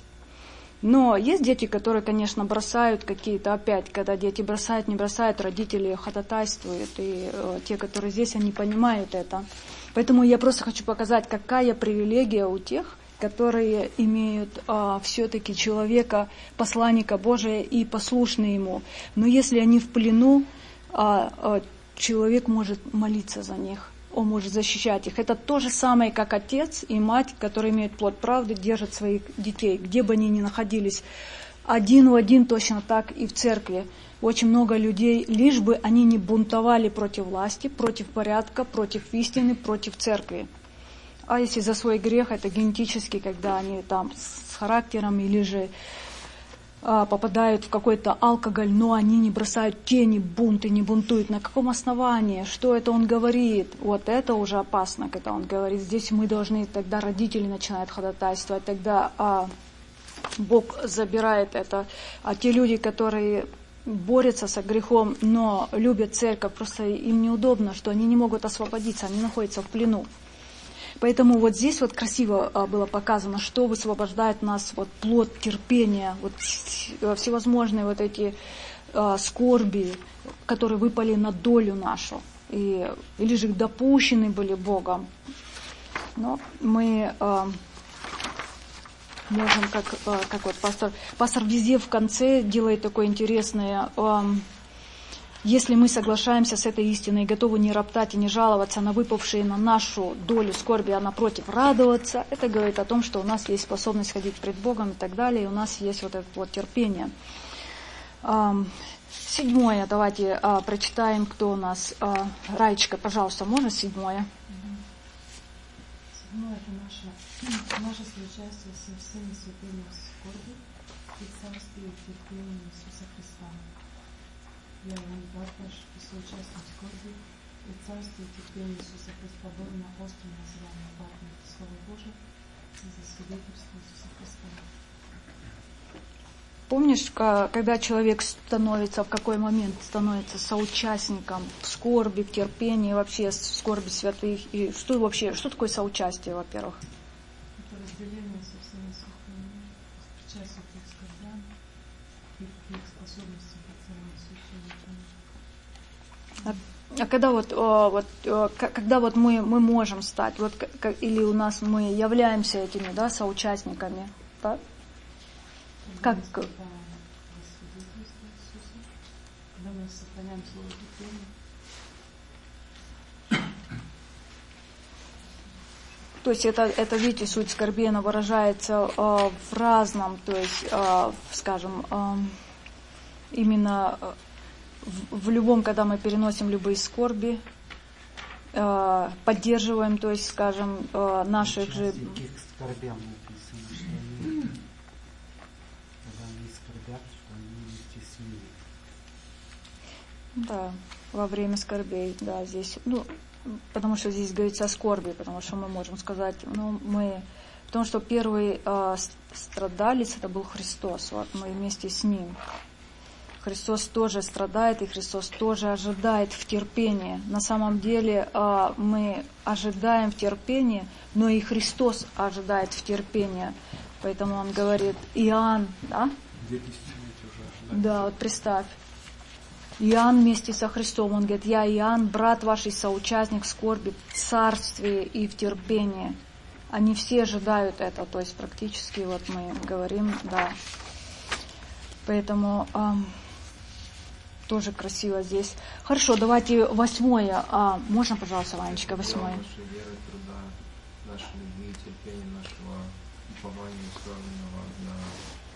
Но есть дети, которые, конечно, бросают какие-то, опять, когда дети бросают, не бросают, родители ходатайствуют, и э, те, которые здесь, они понимают это. Поэтому я просто хочу показать, какая привилегия у тех, которые имеют э, все-таки человека, посланника Божия и послушны ему. Но если они в плену, э, э, человек может молиться за них. Он может защищать их. Это то же самое, как отец и мать, которые имеют плод правды, держат своих детей, где бы они ни находились. Один в один точно так и в церкви. Очень много людей, лишь бы они не бунтовали против власти, против порядка, против истины, против церкви. А если за свой грех, это генетически, когда они там с характером или же попадают в какой-то алкоголь, но они не бросают тени, бунты, не бунтуют. На каком основании? Что это он говорит? Вот это уже опасно, когда он говорит. Здесь мы должны, тогда родители начинают ходатайствовать, тогда а, Бог забирает это. А те люди, которые борются со грехом, но любят церковь, просто им неудобно, что они не могут освободиться, они находятся в плену. Поэтому вот здесь вот красиво было показано, что высвобождает нас вот плод терпения, вот всевозможные вот эти э, скорби, которые выпали на долю нашу, и, или же допущены были Богом. Но мы э, можем, как, э, как вот пастор, пастор везде в конце делает такое интересное... Э, Если мы соглашаемся с этой истиной и готовы не роптать и не жаловаться на выпавшие на нашу долю скорби, а напротив радоваться, это говорит о том, что у нас есть способность ходить пред Богом и так далее, и у нас есть вот это вот терпение. Седьмое, давайте а, прочитаем, кто у нас. А, Раечка, пожалуйста, можно седьмое? Седьмое – это наше, наше соучастие со всеми святыми в скорби и царстве и терпении Иисуса Христа. Я, Иван Барбаш, соучастник скорби и царстве и терпении Иисуса Христа, Бога на острове называемого Папой, Слово Божие, и за свидетельство Иисуса Христа. Помнишь, когда человек становится, в какой момент становится соучастником в скорби, в терпении, вообще в скорби святых, и что вообще, что такое соучастие, во-первых? Это разделение со всеми святыми, причастие к их скорбям и к их способностям к целому священнику. А когда вот, вот когда вот мы, мы можем стать, вот, или у нас мы являемся этими, да, соучастниками, да? Как? Когда мы сохраняем слово терпения. То есть это, это, видите, суть скорби, она выражается э, в разном, то есть, э, скажем, э, именно в, в любом, когда мы переносим любые скорби, э, поддерживаем, то есть, скажем, э, наших же... Скорбям написано, что они, когда они скорбят, что они вместе с ними. Да, во время скорбей, да, здесь, ну, потому что здесь говорится о скорби, потому что мы можем сказать, ну, мы, потому что первый э, страдалец, это был Христос, вот мы вместе с Ним. Христос тоже страдает, и Христос тоже ожидает в терпении. На самом деле э, мы ожидаем в терпении, но и Христос ожидает в терпении. Поэтому Он говорит, Иоанн, да? Да, вот представь. Иоанн вместе со Христом, он говорит, я Иоанн, брат ваш и соучастник в скорби, в царстве и в терпении. Они все ожидают это, то есть практически вот мы говорим, да. Поэтому эм, тоже красиво здесь. Хорошо, давайте восьмое. А, можно, пожалуйста, Ванечка, восьмое? Нашей веры, труда, нашей любви, терпения, нашего упования, славленного на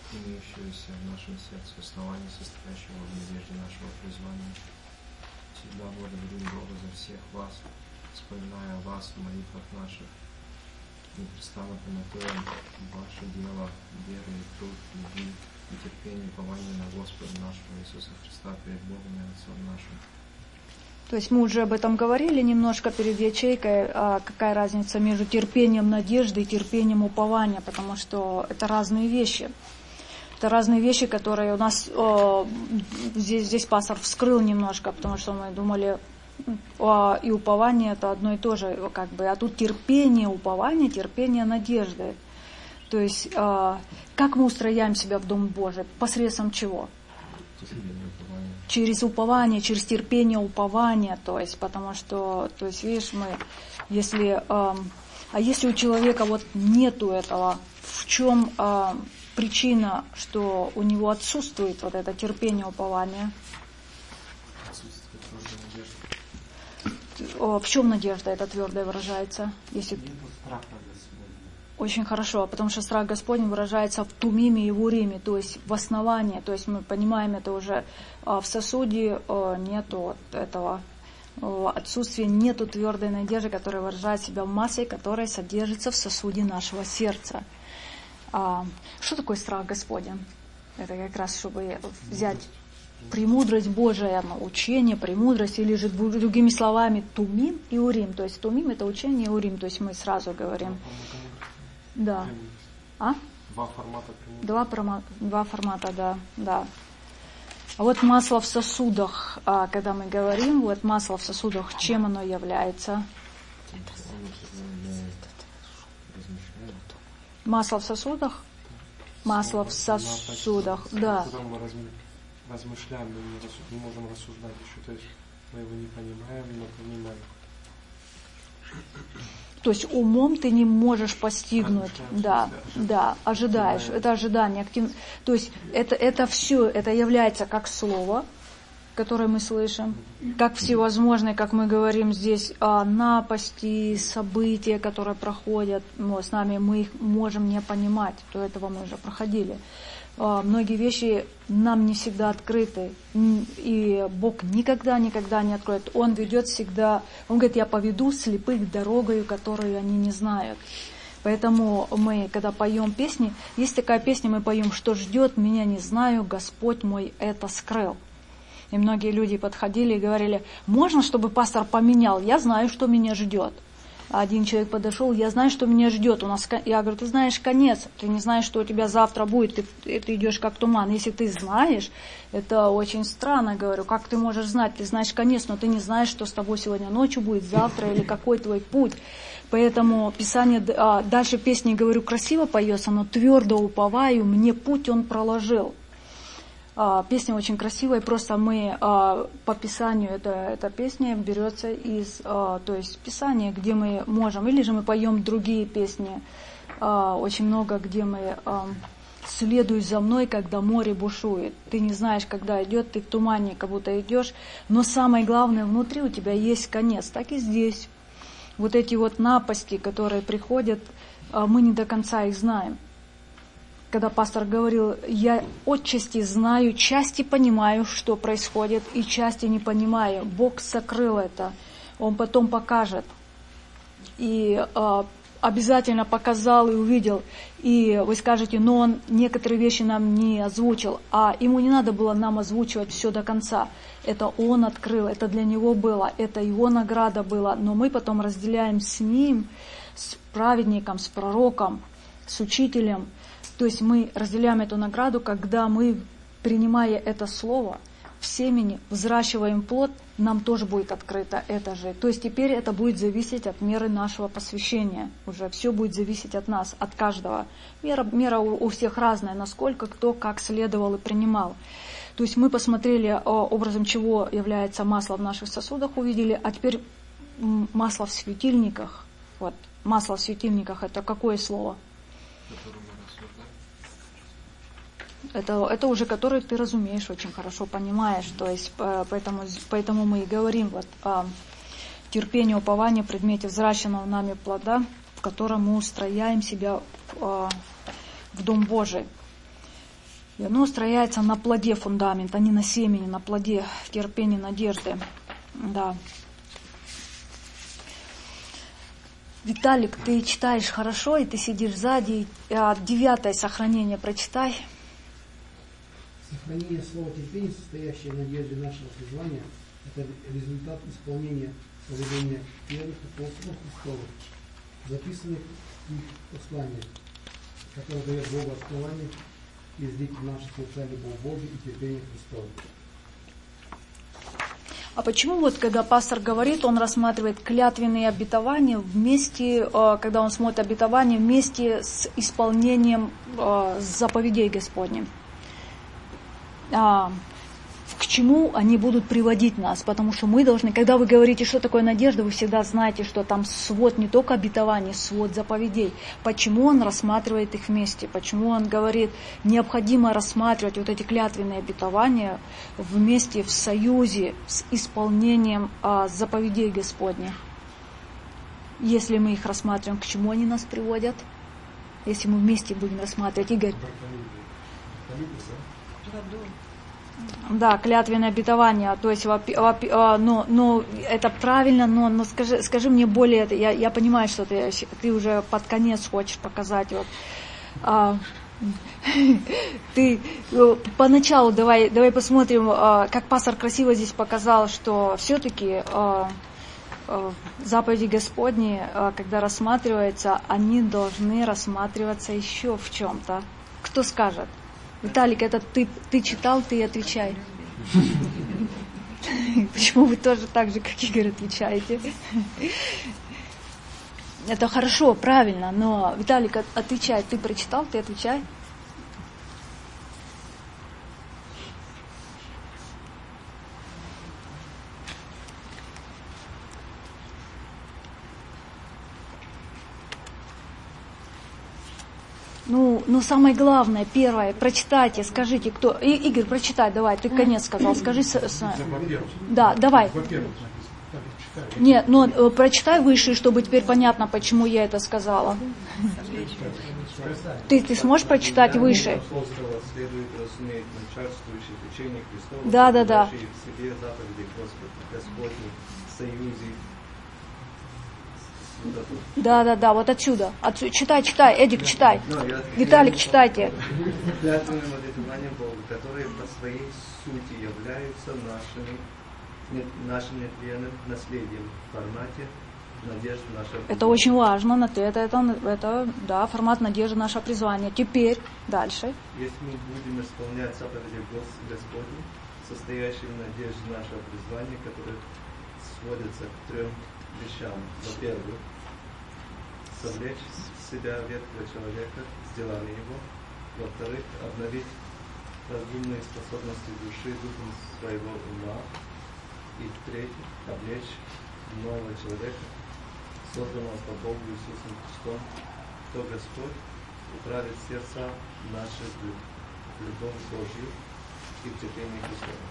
имеющегося в нашем сердце основания, состоящего в надежде нашего призвания. Всегда благодарим Бога за всех вас, вспоминая о вас в молитвах наших, непрестанно помятуем ваше дело, веры и труд, любви и терпение, упование на Господа нашего Иисуса Христа перед Богом и Отцом нашим. То есть мы уже об этом говорили немножко перед ячейкой, а какая разница между терпением надежды и терпением упования, потому что это разные вещи. Это разные вещи, которые у нас о, здесь, здесь пастор вскрыл немножко, потому что мы думали, о, и упование это одно и то же, как бы, а тут терпение, упование, терпение надежды. То есть о, как мы устрояем себя в Дом Божий, посредством чего? Через упование, через терпение упования, то есть, потому что, то есть, видишь, мы, если, э, а если у человека вот нету этого, в чем э, причина, что у него отсутствует вот это терпение упования? Отсутствует твердая надежда. В чем надежда эта твердая выражается? Если... Очень хорошо, потому что страх Господень выражается в тумиме и в уриме, то есть в основании, то есть мы понимаем, это уже в сосуде нету этого отсутствия, нету твердой надежды, которая выражает себя в массе, которая содержится в сосуде нашего сердца. Что такое страх Господень? Это как раз, чтобы взять премудрость Божия, учение, премудрость, или же другими словами тумим и урим, то есть тумим это учение и урим, то есть мы сразу говорим. Да. А? Два формата. Два, формата, два формата, да, да. А вот масло в сосудах, а, когда мы говорим, вот масло в сосудах, чем оно является? Масло в сосудах? Масло в сосудах, да. Когда мы размышляем, мы не можем рассуждать еще, то есть мы его не понимаем, но понимаем. То есть умом ты не можешь постигнуть, да, да, ожидаешь, это ожидание, актив... то есть это, это все, это является как слово, которое мы слышим, как всевозможные, как мы говорим здесь, напасти, события, которые проходят ну, с нами, мы их можем не понимать, до этого мы уже проходили. Многие вещи нам не всегда открыты, и Бог никогда-никогда не откроет. Он ведет всегда, Он говорит, я поведу слепых дорогою, которую они не знают. Поэтому мы, когда поем песни, есть такая песня, мы поем, что ждет меня, не знаю, Господь мой это скрыл. И многие люди подходили и говорили, можно, чтобы пастор поменял, я знаю, что меня ждет. Один человек подошел, я знаю, что меня ждет. У нас, я говорю, ты знаешь конец, ты не знаешь, что у тебя завтра будет, ты, ты идешь как туман. Если ты знаешь, это очень странно, говорю, как ты можешь знать, ты знаешь конец, но ты не знаешь, что с тобой сегодня ночью будет, завтра, или какой твой путь. Поэтому Писание, дальше песни, говорю, красиво поется, но твердо уповаю, мне путь он проложил. Песня очень красивая, просто мы по Писанию, это, эта песня берется из, то есть Писания, где мы можем, или же мы поем другие песни, очень много, где мы «Следуй за мной, когда море бушует». Ты не знаешь, когда идет, ты в тумане как будто идешь, но самое главное, внутри у тебя есть конец, так и здесь. Вот эти вот напасти, которые приходят, мы не до конца их знаем. Когда пастор говорил, я отчасти знаю, части понимаю, что происходит, и части не понимаю. Бог сокрыл это, Он потом покажет. И э, обязательно показал и увидел. И вы скажете, но Он некоторые вещи нам не озвучил, а Ему не надо было нам озвучивать все до конца. Это Он открыл, это для Него было, это Его награда была. Но мы потом разделяем с Ним, с праведником, с пророком, с учителем. То есть мы разделяем эту награду, когда мы, принимая это слово, в семени взращиваем плод, нам тоже будет открыто это же. То есть теперь это будет зависеть от меры нашего посвящения. Уже все будет зависеть от нас, от каждого. Мера, мера у, у всех разная, насколько кто как следовал и принимал. То есть мы посмотрели, образом чего является масло в наших сосудах, увидели, а теперь масло в светильниках. Вот. Масло в светильниках — это какое слово? Это, это уже который ты разумеешь, очень хорошо понимаешь. То есть, поэтому, поэтому мы и говорим вот, о терпении, уповании, предмете взращенного нами плода, в котором мы устрояем себя в, в Дом Божий. И оно строяется на плоде фундамент, а не на семени, на плоде терпения, надежды. Да. Виталик, ты читаешь хорошо, и ты сидишь сзади. Девятое сохранение прочитай. Сохранение слова терпения, состоящее в надежде нашего призвания, это результат исполнения повеления первых апостолов Христовых, записанных в их посланиях, которые дает Богу откровение и излить в наши сердца любовь Божию и терпение Христова. А почему вот, когда пастор говорит, он рассматривает клятвенные обетования вместе, когда он смотрит обетования вместе с исполнением заповедей Господних? К чему они будут приводить нас? Потому что мы должны, когда вы говорите, что такое надежда, вы всегда знаете, что там свод не только обетований, свод заповедей. Почему он рассматривает их вместе? Почему он говорит, необходимо рассматривать вот эти клятвенные обетования вместе в союзе с исполнением а, заповедей Господних? Если мы их рассматриваем, к чему они нас приводят? Если мы вместе будем рассматривать, Игорь. Да, клятвенное обетование, то есть, ну, ну, это правильно, но, но скажи, скажи мне более, я, я понимаю, что ты, ты уже под конец хочешь показать, вот, а, ты, поначалу давай, давай посмотрим, как пастор красиво здесь показал, что все-таки заповеди Господни, когда рассматриваются, они должны рассматриваться еще в чем-то. Кто скажет? Виталик, это ты, ты читал, ты отвечай. Почему вы тоже так же, как Игорь, отвечаете? Это хорошо, правильно, но, Виталик, отвечай. Ты прочитал, ты отвечай. Ну, ну, самое главное, первое, прочитайте, скажите, кто... И, Игорь, прочитай, давай, ты конец сказал, скажи... С, с... Да, давай. Нет, но прочитай выше, чтобы теперь понятно, почему я это сказала. Ты, ты сможешь прочитать выше? Да, да, да. Да, да, да, вот отсюда. отсюда. Читай, читай, Эдик, читай. No, Виталик, читайте. Клятвенным обетованием Бога, которые по своей сути являются нашими, нашим непременным наследием в формате надежды нашего призвания. Это очень важно, это, это, это, да, формат надежды нашего призвания. Теперь, дальше. Если мы будем исполнять заповеди Господни, состоящие в надежде нашего призвания, которые сводятся к трем вещам. Во-первых, совлечь в себя ветхого человека с делами его. Во-вторых, обновить разумные способности души духом своего ума. И в-третьих, облечь нового человека, созданного по Богу Иисусом Христом, кто Господь управит сердца наши в любовь Божью и в терпении Христова.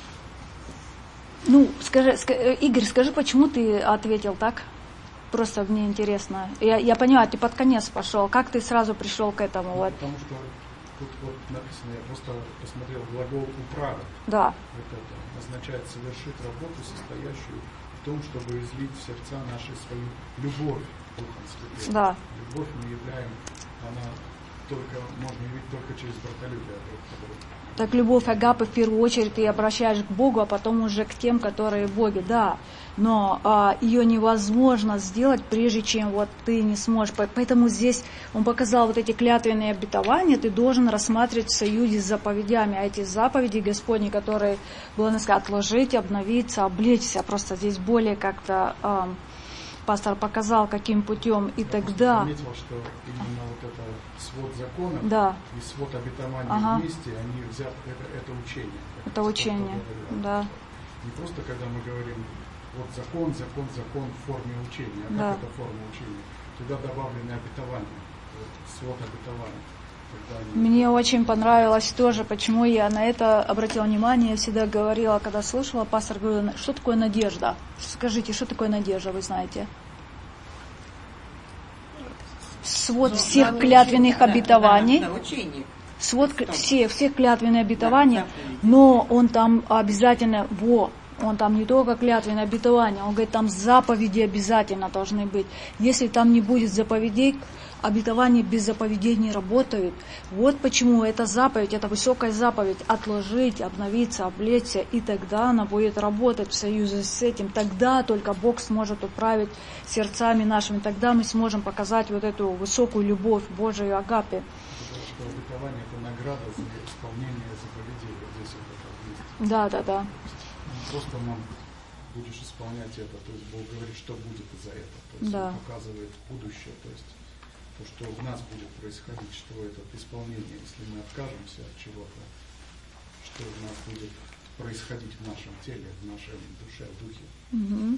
Ну, скажи, скажи, Игорь, скажи, почему ты ответил так? Просто мне интересно. Я, я понимаю, ты под конец пошел. Как ты сразу пришел к этому? Вот? Потому что тут вот написано, я просто посмотрел глагол «управа». Да. Вот это означает совершить работу, состоящую в том, чтобы излить в сердца наши свою любовь Духом Святым. Да. Любовь мы являем, она только, можно явить только через братолюбие друг к другу. Так любовь агапы в первую очередь ты обращаешь к Богу, а потом уже к тем, которые в Боге, да. Но а, ее невозможно сделать, прежде чем вот ты не сможешь. Поэтому здесь он показал вот эти клятвенные обетования, ты должен рассматривать в союзе с заповедями. А эти заповеди Господни, которые было сказано, отложить, обновиться, облечься, просто здесь более как-то... А, пастор показал, каким путем, и я тогда... Я заметил, что именно вот это свод законов да. и свод обетований ага. вместе, они взяты, это, это учение. Это учение, да. Не просто, когда мы говорим, вот закон, закон, закон в форме учения, а да. как это форма учения? Туда добавлены обетования, вот, свод обетований. Они... Мне очень понравилось тоже, почему я на это обратила внимание, я всегда говорила, когда слушала, пастор говорил, что такое надежда? Скажите, что такое надежда, вы знаете? Свод ну, всех да, клятвенных да, обетований. Да, да, учение. свод, все, все клятвенные обетования, но он там обязательно, во, он там не только клятвенное обетование, он говорит, там заповеди обязательно должны быть. Если там не будет заповедей, обетования без заповедей не работают. Вот почему эта заповедь, эта высокая заповедь, отложить, обновиться, облечься, и тогда она будет работать в союзе с этим. Тогда только Бог сможет управить сердцами нашими, тогда мы сможем показать вот эту высокую любовь Божию агапе. Потому что обетование — это награда за исполнение заповедей. Вот здесь вот это. Да, да, да. Не просто нам будешь исполнять это, то есть Бог говорит, что будет из-за этого. То есть да. Он показывает будущее, то есть то, что в нас будет происходить, что это исполнение, если мы откажемся от чего-то, что у нас будет происходить в нашем теле, в нашей душе, в духе. Угу.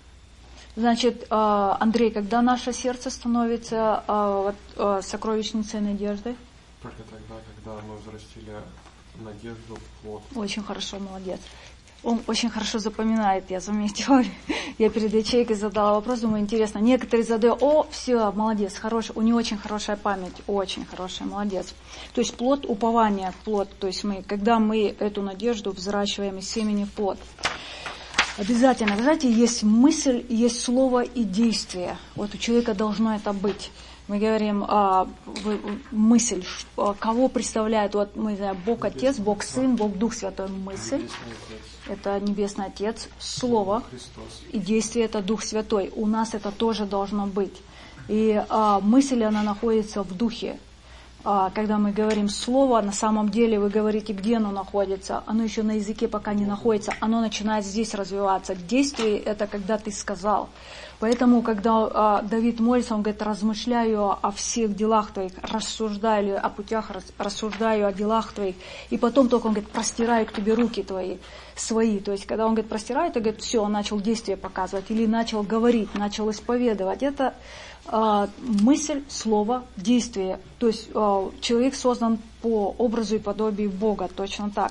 Значит, Андрей, когда наше сердце становится сокровищницей надежды? Только тогда, когда мы взрастили надежду в плод. Очень хорошо, молодец. Он очень хорошо запоминает, я заметила. Я перед ячейкой задала вопрос, думаю, интересно. Некоторые задают, о, все, молодец, хороший, у него очень хорошая память, очень хорошая, молодец. То есть плод упования, плод, то есть мы, когда мы эту надежду взращиваем из семени в плод. Обязательно, вы знаете, есть мысль, есть слово и действие. Вот у человека должно это быть. Мы говорим, а, мысль, кого представляет, вот мы знаем, Бог Отец, Бог Сын, Бог Дух Святой, мысль, это Небесный Отец, Слово, и действие это Дух Святой. У нас это тоже должно быть. И а, мысль, она находится в Духе. А, когда мы говорим Слово, на самом деле вы говорите, где оно находится, оно еще на языке пока не находится, оно начинает здесь развиваться. Действие это когда ты сказал. Поэтому, когда а, Давид молится, он говорит, размышляю о всех делах твоих, рассуждаю о путях, рассуждаю о делах твоих. И потом только он говорит, простираю к тебе руки твои, свои. То есть, когда он говорит, простираю, то говорит, все, он начал действие показывать. Или начал говорить, начал исповедовать. Это а, мысль, слово, действие. То есть, а, человек создан по образу и подобию Бога, точно так.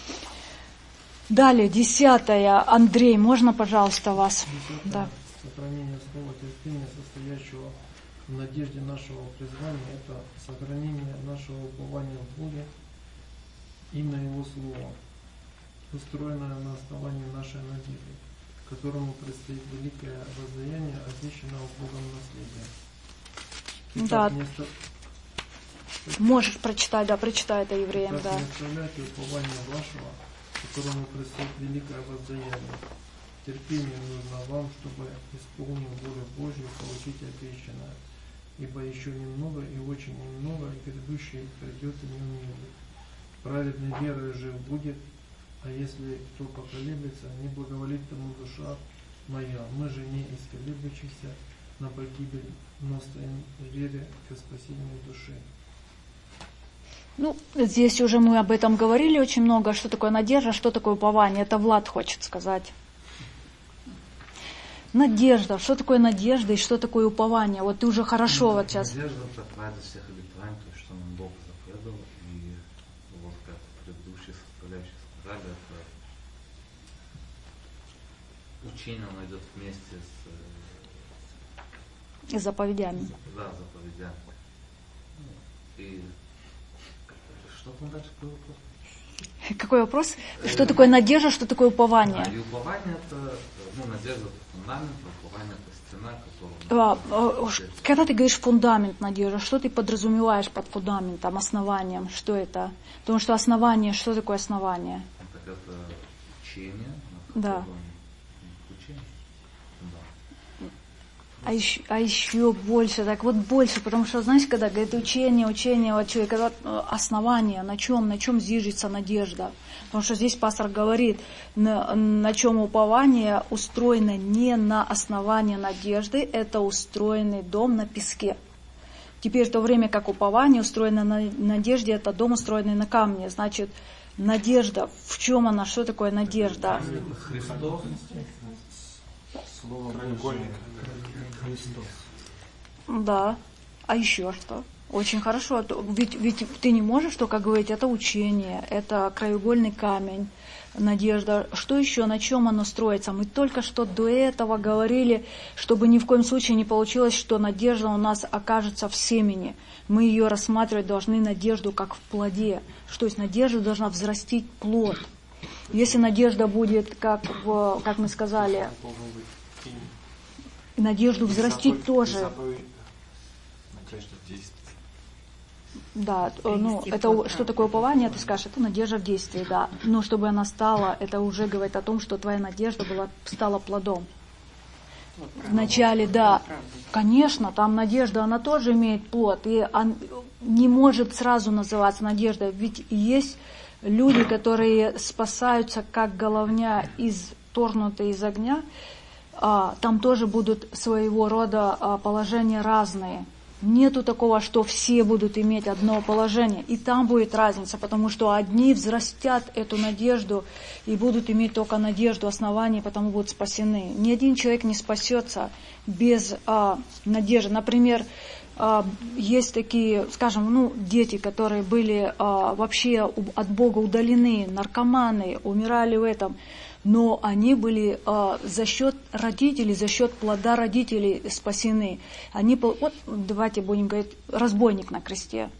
Далее, десятое. Андрей, можно, пожалуйста, вас? Да. Сохранение слова терпения, состоящего в надежде нашего призвания, это сохранение нашего упования в Боге и на Его Слово, устроенное на основании нашей надежды, которому предстоит великое воздаяние обещанного Богом наследия. Да. Место... Можешь прочитать, да, прочитай это евреям, Итак, да. не оставляйте упования вашего, которому предстоит великое воздаяние. Терпение нужно вам, чтобы, исполнив волю Божью, получить обещанное. Ибо еще немного и очень немного, и грядущее придет и не умеет. Праведной верой жив будет, а если кто поколеблется, не благоволит тому душа моя. Мы же не из колеблющихся на погибель, но стоим в вере к спасению души. Ну, здесь уже мы об этом говорили очень много. Что такое надежда, что такое упование? Это Влад хочет сказать. Надежда. Что такое надежда и что такое упование? Вот ты уже хорошо ну, вот сейчас. Надежда – это правда всех обетований, то есть, что нам Бог заповедал. И вот как предыдущие составляющие сказали, это учение, оно идет вместе с... И заповедями. Да, заповедями. И что там дальше, какой вопрос? Какой вопрос? Что такое надежда, что такое упование? Да, и упование – это, ну, надежда – это фундамент, а упование – это стена, которую... А, когда ты говоришь фундамент, надежда, что ты подразумеваешь под фундаментом, основанием? Что это? Потому что основание, что такое основание? Так это учение. Да. Учение. Да. А еще, а еще больше, так вот больше, потому что, знаете, когда говорит учение, учение, вот человек, когда основание, на чем, на чем зиждется надежда. Потому что здесь пастор говорит, на, на чем упование устроено не на основании надежды, это устроенный дом на песке. Теперь в то время как упование устроено на надежде, это дом, устроенный на камне. Значит, надежда, в чем она, что такое надежда? Христос. Слово треугольника. Христос. Да. А еще что? Очень хорошо. Ведь, ведь ты не можешь только говорить, это учение, это краеугольный камень, надежда. Что еще, на чем оно строится? Мы только что до этого говорили, чтобы ни в коем случае не получилось, что надежда у нас окажется в семени. Мы ее рассматривать должны, надежду, как в плоде. Что есть надежда должна взрастить плод. Если надежда будет, как, в, как мы сказали, надежду взрастить тоже. Да, ну, это что такое упование, ты скажешь, это надежда в действии, да. Но чтобы она стала, это уже говорит о том, что твоя надежда была, стала плодом. Вначале, да, конечно, там надежда, она тоже имеет плод, и он не может сразу называться надеждой, ведь есть люди, которые спасаются, как головня, из, торнутые из огня, а, там тоже будут своего рода а, положения разные. Нету такого, что все будут иметь одно положение. И там будет разница, потому что одни взрастят эту надежду и будут иметь только надежду, основания, потому будут спасены. Ни один человек не спасется без а, надежды. Например, а, есть такие, скажем, ну, дети, которые были а, вообще от Бога удалены, наркоманы, умирали в этом. Но они были э, за счет родителей, за счет плода родителей спасены. Они, вот давайте будем говорить, разбойник на кресте.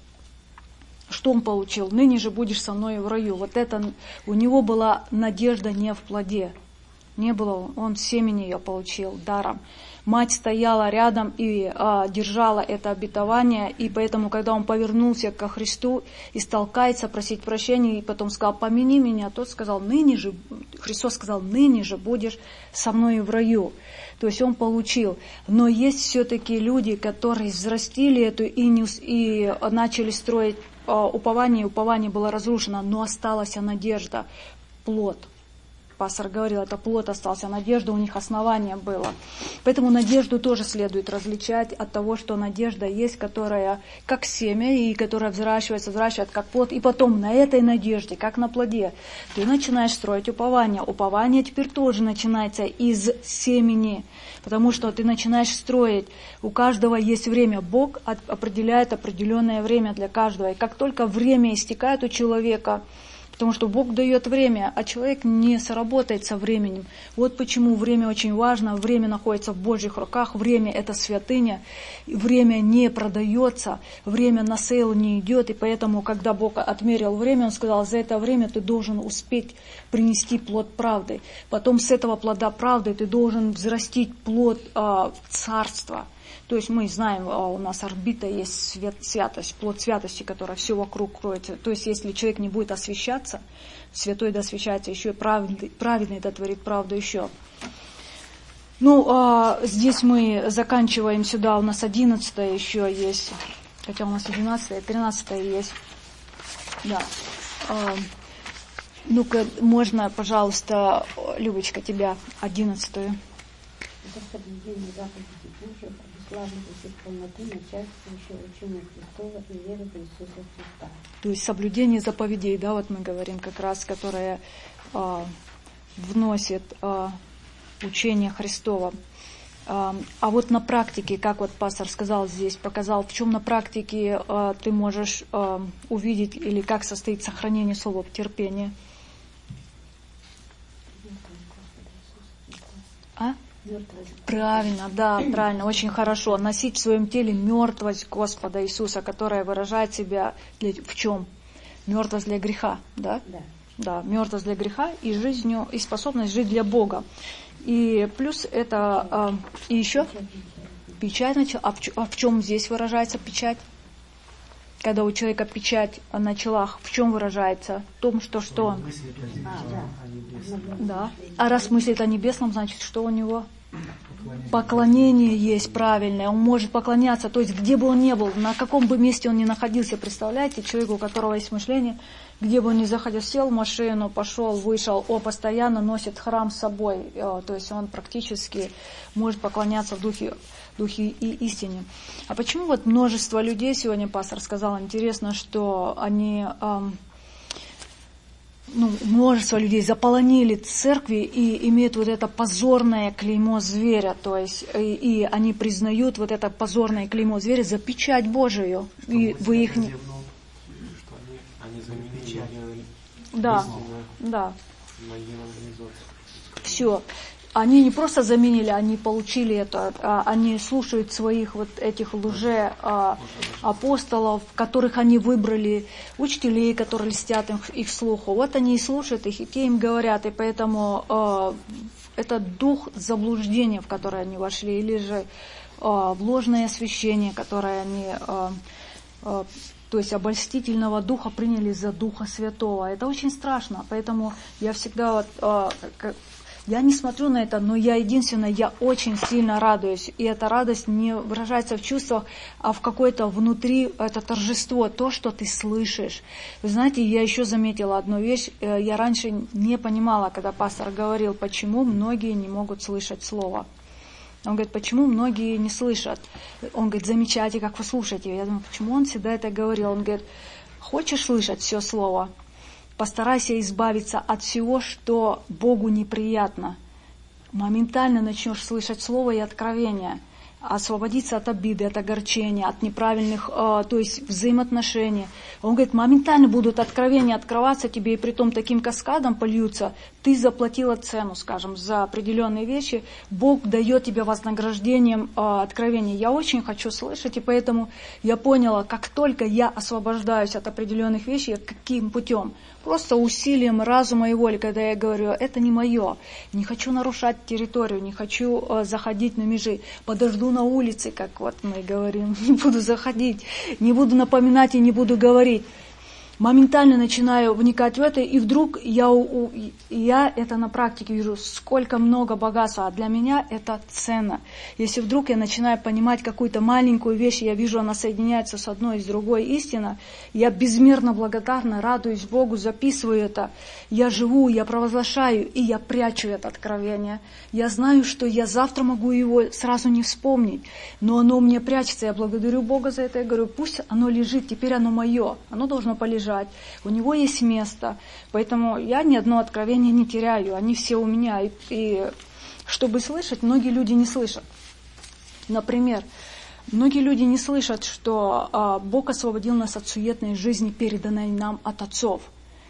Что он получил? Ныне же будешь со мной в раю. Вот это, у него была надежда не в плоде. Не было, он семени ее получил даром. Мать стояла рядом и а, держала это обетование, и поэтому, когда он повернулся ко Христу и стал каяться, просить прощения, и потом сказал, помяни меня, тот сказал, ныне же, Христос сказал, ныне же будешь со мной в раю. То есть он получил. Но есть все-таки люди, которые взрастили эту и, не, и начали строить а, упование, и упование было разрушено, но осталась надежда, плод. Пастор говорил, это плод остался, надежда у них основание было. Поэтому надежду тоже следует различать от того, что надежда есть, которая как семя, и которая взращивается, взращивает как плод. И потом на этой надежде, как на плоде, ты начинаешь строить упование. Упование теперь тоже начинается из семени, потому что ты начинаешь строить. У каждого есть время. Бог определяет определенное время для каждого. И как только время истекает у человека, потому что Бог дает время, а человек не сработает со временем. Вот почему время очень важно, время находится в Божьих руках, время это святыня, время не продается, время на сейл не идет, и поэтому, когда Бог отмерил время, Он сказал, за это время ты должен успеть принести плод правды. Потом с этого плода правды ты должен взрастить плод а, в царство. То есть мы знаем, у нас орбита есть свят, святость, плод святости, которая все вокруг кроется. То есть если человек не будет освящаться, святой да освящается, еще и праведный, праведный да творит правду еще. Ну, а, здесь мы заканчиваем сюда, у нас одиннадцатое еще есть, хотя у нас одиннадцатое, тринадцатое есть. Да. А, ну-ка, можно, пожалуйста, Любочка, тебя одиннадцатую. Это соблюдение заповедей Божьих, обуславливает их полноту, начальствующего учения Христова и веры в Иисуса Христа. То есть соблюдение заповедей, да, вот мы говорим как раз, которое а, вносит а, учение Христова. А, а вот на практике, как вот пастор сказал здесь, показал, в чем на практике а, ты можешь а, увидеть или как состоит сохранение слова терпения? А? Правильно, да, правильно, очень хорошо. Носить в своем теле мертвость Господа Иисуса, которая выражает себя для, в чем? Мертвость для греха, да? Да. Да, мертвость для греха и жизнью, и способность жить для Бога. И плюс это, а, и еще печать начала. А в, а в чем здесь выражается печать? Когда у человека печать на челах, в чем выражается? В том, что что он? А, да. Да. А раз мыслит о небесном, значит, что у него? Поклонение. Поклонение есть правильное. Он может поклоняться, то есть где бы он ни был, на каком бы месте он ни находился, представляете, человеку, у которого есть мышление, где бы он ни заходил, сел в машину, пошел, вышел, он постоянно носит храм с собой, то есть он практически может поклоняться в духе, духе и истине. А почему вот множество людей, сегодня пастор сказал, интересно, что они... Эм, ну, множество людей заполонили церкви и имеют вот это позорное клеймо зверя, то есть и, и они признают вот это позорное клеймо зверя за печать Божию. Что и вы их не... Что они, они заменили да, да. Все. Они не просто заменили, они получили это, они слушают своих вот этих лже-апостолов, которых они выбрали, учителей, которые льстят их, их слуху. Вот они и слушают их, и те им говорят, и поэтому э, это дух заблуждения, в которое они вошли, или же э, в ложное освящение, которое они, э, э, то есть обольстительного духа приняли за Духа Святого. Это очень страшно, поэтому я всегда вот... Э, как, Я не смотрю на это, но я единственное, я очень сильно радуюсь. И эта радость не выражается в чувствах, а в какой-то внутри, это торжество, то, что ты слышишь. Вы знаете, я еще заметила одну вещь. Я раньше не понимала, когда пастор говорил, почему многие не могут слышать слово. Он говорит, почему многие не слышат? Он говорит, замечайте, как вы слушаете. Я думаю, почему он всегда это говорил? Он говорит, хочешь слышать все слово? Постарайся избавиться от всего, что Богу неприятно. Моментально начнешь слышать слово и откровение. Освободиться от обиды, от огорчения, от неправильных, э, то есть взаимоотношений. Он говорит, моментально будут откровения открываться тебе, и притом таким каскадом польются. Ты заплатила цену, скажем, за определенные вещи. Бог дает тебе вознаграждением э, откровений. Я очень хочу слышать, и поэтому я поняла, как только я освобождаюсь от определенных вещей, каким путем? Просто усилием разума и воли, когда я говорю, это не мое. Не хочу нарушать территорию, не хочу э, заходить на межи. Подожду на улице, как вот мы говорим, не буду заходить, не буду напоминать и не буду говорить. Моментально начинаю вникать в это, и вдруг я, я это на практике вижу, сколько много богатства, а для меня это ценно. Если вдруг я начинаю понимать какую-то маленькую вещь, я вижу, она соединяется с одной и с другой истиной, я безмерно благодарна, радуюсь Богу, записываю это, я живу, я провозглашаю, и я прячу это откровение. Я знаю, что я завтра могу его сразу не вспомнить, но оно у меня прячется, я благодарю Бога за это, я говорю, пусть оно лежит, теперь оно мое, оно должно полежать. У него есть место, поэтому я ни одно откровение не теряю, они все у меня. И, и чтобы слышать, многие люди не слышат. Например, многие люди не слышат, что а, Бог освободил нас от суетной жизни, переданной нам от отцов.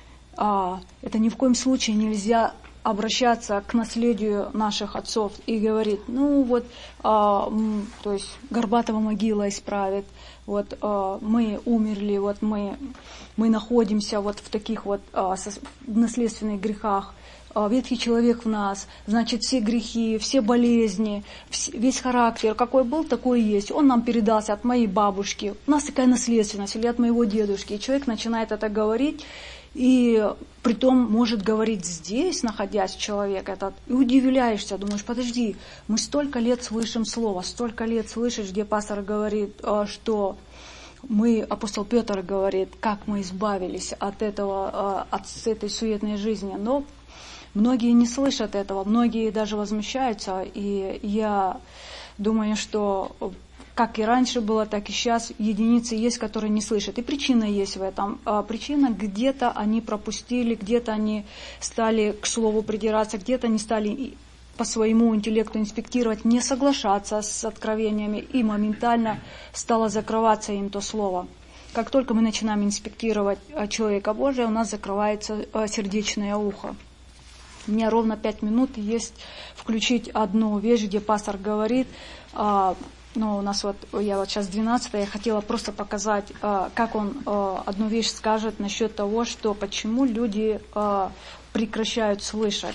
А, это ни в коем случае нельзя обращаться к наследию наших отцов и говорить, ну вот, а, то есть Горбатова могила исправит, вот а, мы умерли, вот мы, мы находимся вот в таких вот а, со, в наследственных грехах, а, ветхий человек в нас, значит все грехи, все болезни, вс, весь характер, какой был, такой и есть, он нам передался от моей бабушки, у нас такая наследственность, или от моего дедушки, и человек начинает это говорить, и притом может говорить здесь, находясь человек этот, и удивляешься, думаешь, подожди, мы столько лет слышим слово, столько лет слышишь, где пастор говорит, что мы, апостол Петр говорит, как мы избавились от этого, от этой суетной жизни, но многие не слышат этого, многие даже возмущаются, и я думаю, что как и раньше было, так и сейчас единицы есть, которые не слышат. И причина есть в этом. А причина, где-то они пропустили, где-то они стали к слову придираться, где-то они стали по своему интеллекту инспектировать, не соглашаться с откровениями, и моментально стало закрываться им то слово. Как только мы начинаем инспектировать человека Божия, у нас закрывается сердечное ухо. У меня ровно пять минут есть включить одну вещь, где пастор говорит, ну, у нас вот, я вот сейчас двенадцатая, я хотела просто показать, как он одну вещь скажет насчет того, что почему люди прекращают слышать.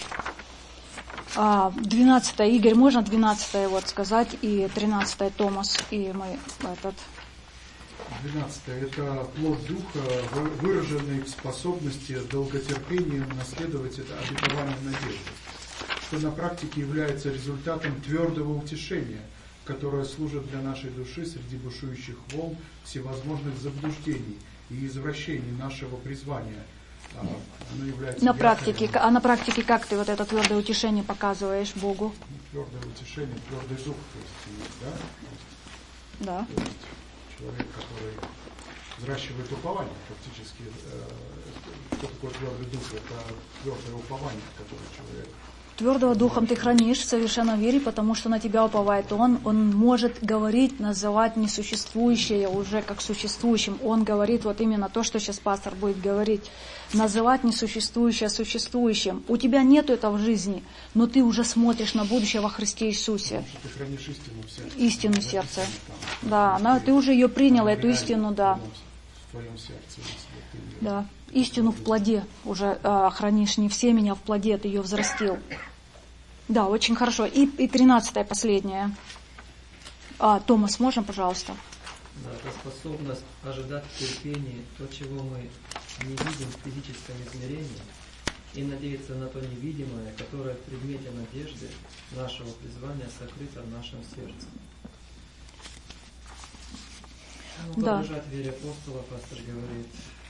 двенадцатая, Игорь, можно двенадцатая вот сказать, и тринадцатая Томас, и мы этот... двенадцатое. Это плод духа, выраженный в способности долготерпением наследовать это обетование надежды, что на практике является результатом твердого утешения, которое служит для нашей души среди бушующих волн всевозможных заблуждений и извращений нашего призвания. Оно является на практике, а на практике как ты вот это твердое утешение показываешь Богу? Твердое утешение, твердый дух, то есть, да? Да. То есть человек, который взращивает упование. Фактически, э, что такое твердый дух? Это твердое упование, которое человек... Твердого духом ты хранишь в совершенном вере, потому что на тебя уповает Он. Он может говорить, называть несуществующее уже как существующим. Он говорит вот именно то, что сейчас пастор будет говорить. Называть несуществующее существующим. У тебя нету этого в жизни, но ты уже смотришь на будущее во Христе Иисусе. Ты хранишь истину в сердце. Истину в сердце. Да, она, ты уже ее принял, эту истину, да. В твоем сердце, если ты... Да. Истину в плоде уже э, хранишь, не в семени, а в плоде ты ее взрастил. Да, очень хорошо. И, и тринадцатое, последнее. А, Томас, можно, пожалуйста? Да, это способность ожидать терпения, то, чего мы не видим в физическом измерении, и надеяться на то невидимое, которое в предмете надежды нашего призвания сокрыто в нашем сердце. Ну, да. Подражать вере апостола, пастор говорит,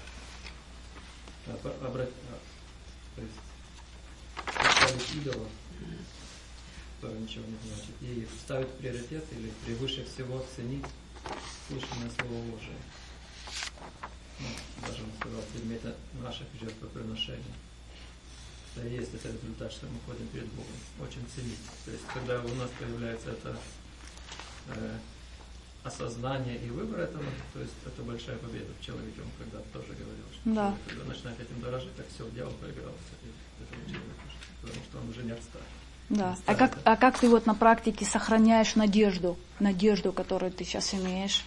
обрать, то есть поставить идолов, которые ничего не значит, и ставить приоритет или превыше всего ценить слышанное Слово Божие. Ну, даже он сказал, предмета наших жертвоприношений. Это и есть это результат, что мы ходим перед Богом. Очень ценить. То есть, когда у нас появляется это э, осознание и выбор этого, то есть это большая победа в человеке. Он когда-то тоже говорил, что да. человек, когда начинает этим дорожить, так все, дьявол проиграл этому человеку, потому что он уже не отстанет. Да. А как, а как ты вот на практике сохраняешь надежду, надежду, которую ты сейчас имеешь?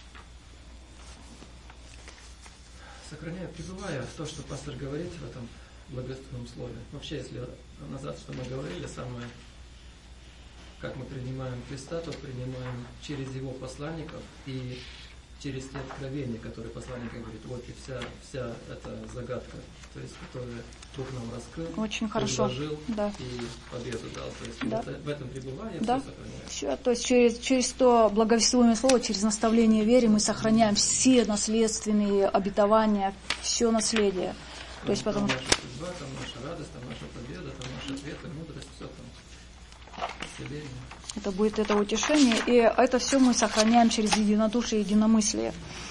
Сохраняю, пребывая в то, что пастор говорит в этом благословенном слове. Вообще, если назад, что мы говорили, самое, как мы принимаем Христа, то принимаем через Его посланников и через те откровения, которые посланник говорит. Вот и вся, вся эта загадка, то есть, которую Бог нам раскрыл, очень хорошо. предложил да. и победу дал. То есть да. это, в этом пребывании да. все сохраняем. Все, то есть через, через то благовествуемое слово, через наставление вере мы сохраняем все наследственные обетования, все наследие. То есть, там потому... наша судьба, там наша радость, там наша победа, там наш ответ, и мудрость, все там. Исцеление. Это будет это утешение, и это все мы сохраняем через единодушие и единомыслие.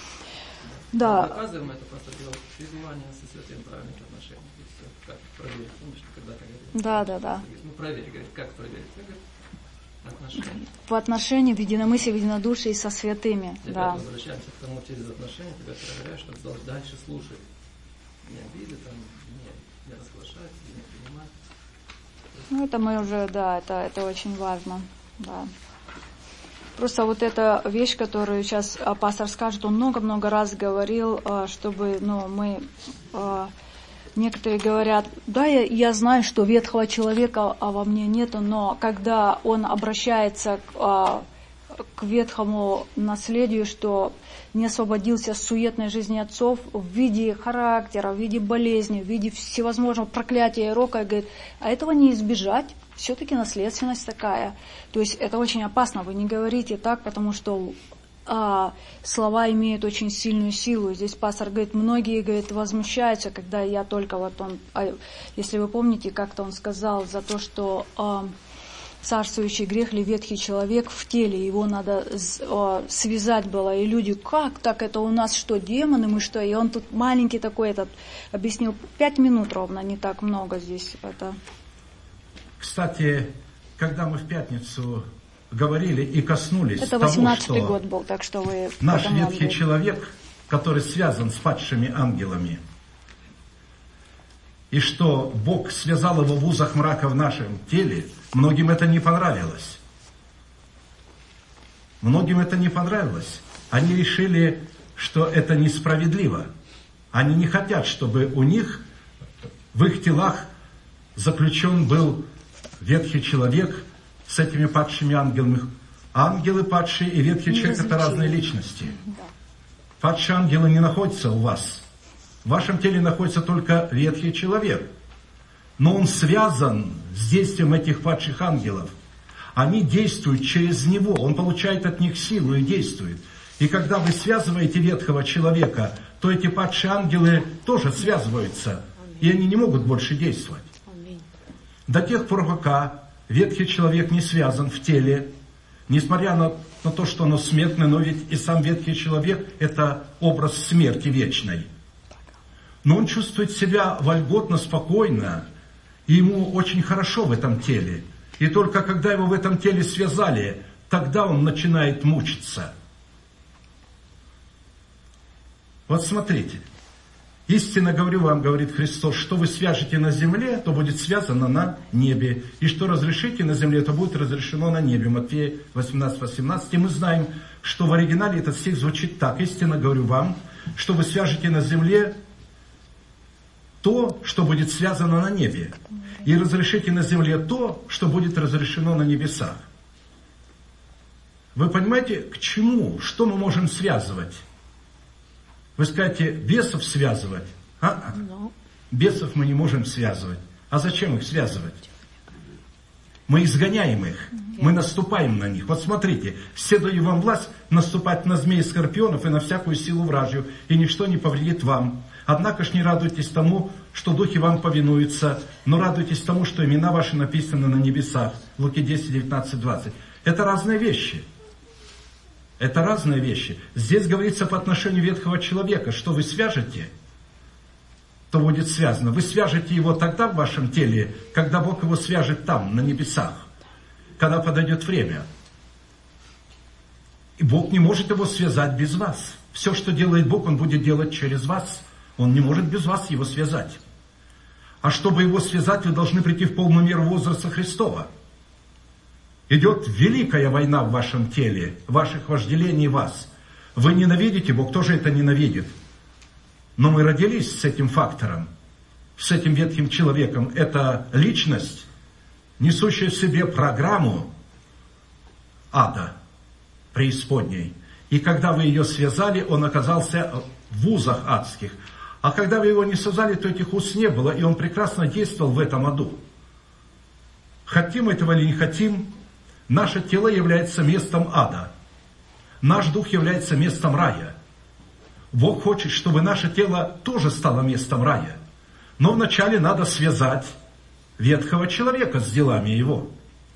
Да. Мы доказываем это, просто делать призвание со святым правильных отношениях. И все, как проверить. Помнишь, когда-то говорили? Да, да, да. Ну, проверь, говорит, как проверить? Говорит, отношения. По отношению в единомыслии, в единодушии со святыми. Теперь да. возвращаемся к тому, через отношения тебя проверяешь, что дальше слушать. Не обиды, там, не, не разглашать, не принимать. Ну, это мы уже, да, это, это очень важно. Да. Просто вот эта вещь, которую сейчас пастор скажет, он много-много раз говорил, чтобы, ну, мы, некоторые говорят, да, я, я знаю, что ветхого человека а во мне нету, но когда он обращается к, к ветхому наследию, что не освободился от суетной жизни отцов в виде характера, в виде болезни, в виде всевозможного проклятия и рока, и говорит, а этого не избежать. Все-таки наследственность такая. То есть это очень опасно. Вы не говорите так, потому что а, слова имеют очень сильную силу. Здесь пастор говорит, многие, говорит, возмущаются, когда я только вот он, а, если вы помните, как-то он сказал за то, что а, царствующий грех или ветхий человек в теле, его надо а, связать было. И люди, как так, это у нас что, демоны, мы что? И он тут маленький такой этот объяснил, пять минут ровно, не так много здесь это... Кстати, когда мы в пятницу говорили и коснулись это того, восемнадцатый что год был, так что вы наш ветхий человек, который связан с падшими ангелами, и что Бог связал его в узах мрака в нашем теле, многим это не понравилось. Многим это не понравилось. Они решили, что это несправедливо. Они не хотят, чтобы у них, в их телах, заключен был ветхий человек с этими падшими ангелами. Ангелы падшие и ветхий не человек – это разные личности. Да. Падшие ангелы не находятся у вас. В вашем теле находится только ветхий человек. Но он связан с действием этих падших ангелов. Они действуют через него. Он получает от них силу и действует. И когда вы связываете ветхого человека, то эти падшие ангелы тоже связываются. И они не могут больше действовать. До тех пор, пока ветхий человек не связан в теле, несмотря на на то, что оно смертное, но ведь и сам ветхий человек – это образ смерти вечной. Но он чувствует себя вольготно, спокойно, и ему очень хорошо в этом теле. И только когда его в этом теле связали, тогда он начинает мучиться. Вот смотрите. Истинно говорю вам, говорит Христос, что вы свяжете на земле, то будет связано на небе. И что разрешите на земле, то будет разрешено на небе. Матфея восемнадцать восемнадцать. И мы знаем, что в оригинале этот стих звучит так. Истинно говорю вам, что вы свяжете на земле то, что будет связано на небе. И разрешите на земле то, что будет разрешено на небесах. Вы понимаете, к чему? Что мы можем связывать? Вы скажете, бесов связывать? А? No. Бесов мы не можем связывать. А зачем их связывать? Мы изгоняем их. Yeah. Мы наступаем на них. Вот смотрите, все даю вам власть наступать на змей и скорпионов и на всякую силу вражью, и ничто не повредит вам. Однако ж не радуйтесь тому, что духи вам повинуются, но радуйтесь тому, что имена ваши написаны на небесах. Луки десять, девятнадцать, двадцать. Это разные вещи. Это разные вещи. Здесь говорится по отношению ветхого человека, что вы свяжете, то будет связано. Вы свяжете его тогда в вашем теле, когда Бог его свяжет там, на небесах, когда подойдет время. И Бог не может его связать без вас. Все, что делает Бог, Он будет делать через вас. Он не может без вас его связать. А чтобы его связать, вы должны прийти в полную меру возраста Христова. Идет великая война в вашем теле, ваших вожделений вас. Вы ненавидите, Бог тоже это ненавидит. Но мы родились с этим фактором, с этим ветхим человеком. Это личность, несущая в себе программу ада, преисподней. И когда вы ее связали, он оказался в узах адских. А когда вы его не связали, то этих уз не было, и он прекрасно действовал в этом аду. Хотим этого или не хотим, наше тело является местом ада. Наш дух является местом рая. Бог хочет, чтобы наше тело тоже стало местом рая. Но вначале надо связать ветхого человека с делами его.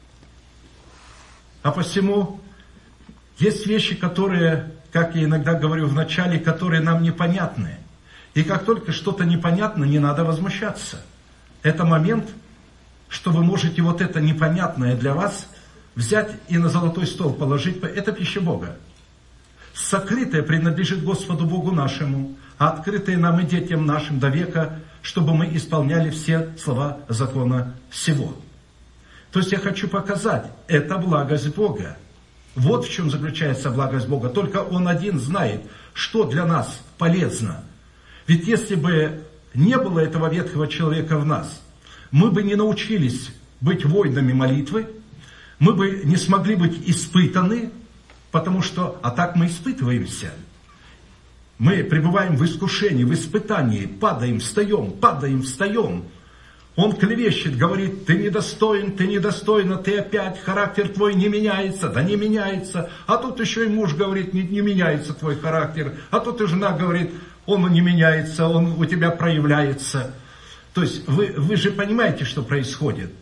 А посему есть вещи, которые, как я иногда говорю в начале, которые нам непонятны. И как только что-то непонятно, не надо возмущаться. Это момент, что вы можете вот это непонятное для вас взять и на золотой стол положить. Это пища Бога. Сокрытое принадлежит Господу Богу нашему, а открытое нам и детям нашим до века, чтобы мы исполняли все слова закона всего. То есть я хочу показать, это благость Бога. Вот в чем заключается благость Бога. Только Он один знает, что для нас полезно. Ведь если бы не было этого ветхого человека в нас, мы бы не научились быть воинами молитвы, мы бы не смогли быть испытаны, потому что, а так мы испытываемся. Мы пребываем в искушении, в испытании, падаем, встаем, падаем, встаем. Он клевещет, говорит, ты недостоин, ты недостойна, ты опять, характер твой не меняется, да не меняется. А тут еще и муж говорит, не, не меняется твой характер. А тут и жена говорит, он не меняется, он у тебя проявляется. То есть вы, вы же понимаете, что происходит.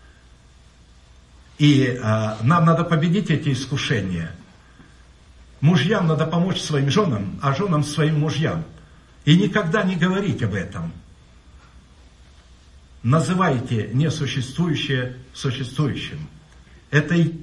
И а, нам надо победить эти искушения. Мужьям надо помочь своим женам, а женам своим мужьям. И никогда не говорить об этом. Называйте несуществующее существующим. Это и...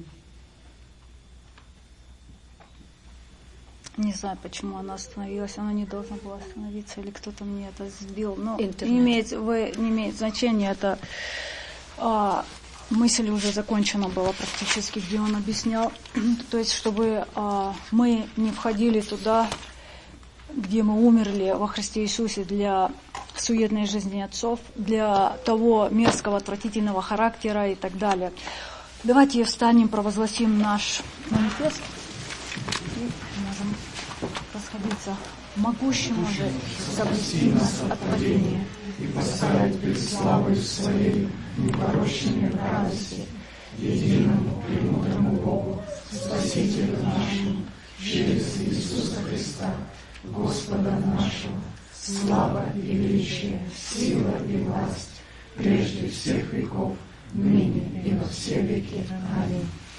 Не знаю, почему она остановилась. Она не должна была остановиться, или кто-то мне это сбил. Но не имеет, вы, не имеет значения. Это а, мысль уже закончена была практически, где он объяснял. То есть, чтобы а, мы не входили туда, где мы умерли во Христе Иисусе для суетной жизни отцов, для того мерзкого, отвратительного характера и так далее. Давайте встанем, провозгласим наш манифест и можем расходиться. Могущему же соблюсти нас от падения и поставить перед славой своей непорочными в радости, единому премудрому Богу, Спасителю нашему, через Иисуса Христа, Господа нашего, слава и величие, сила и власть, прежде всех веков, ныне и во все веки. Аминь.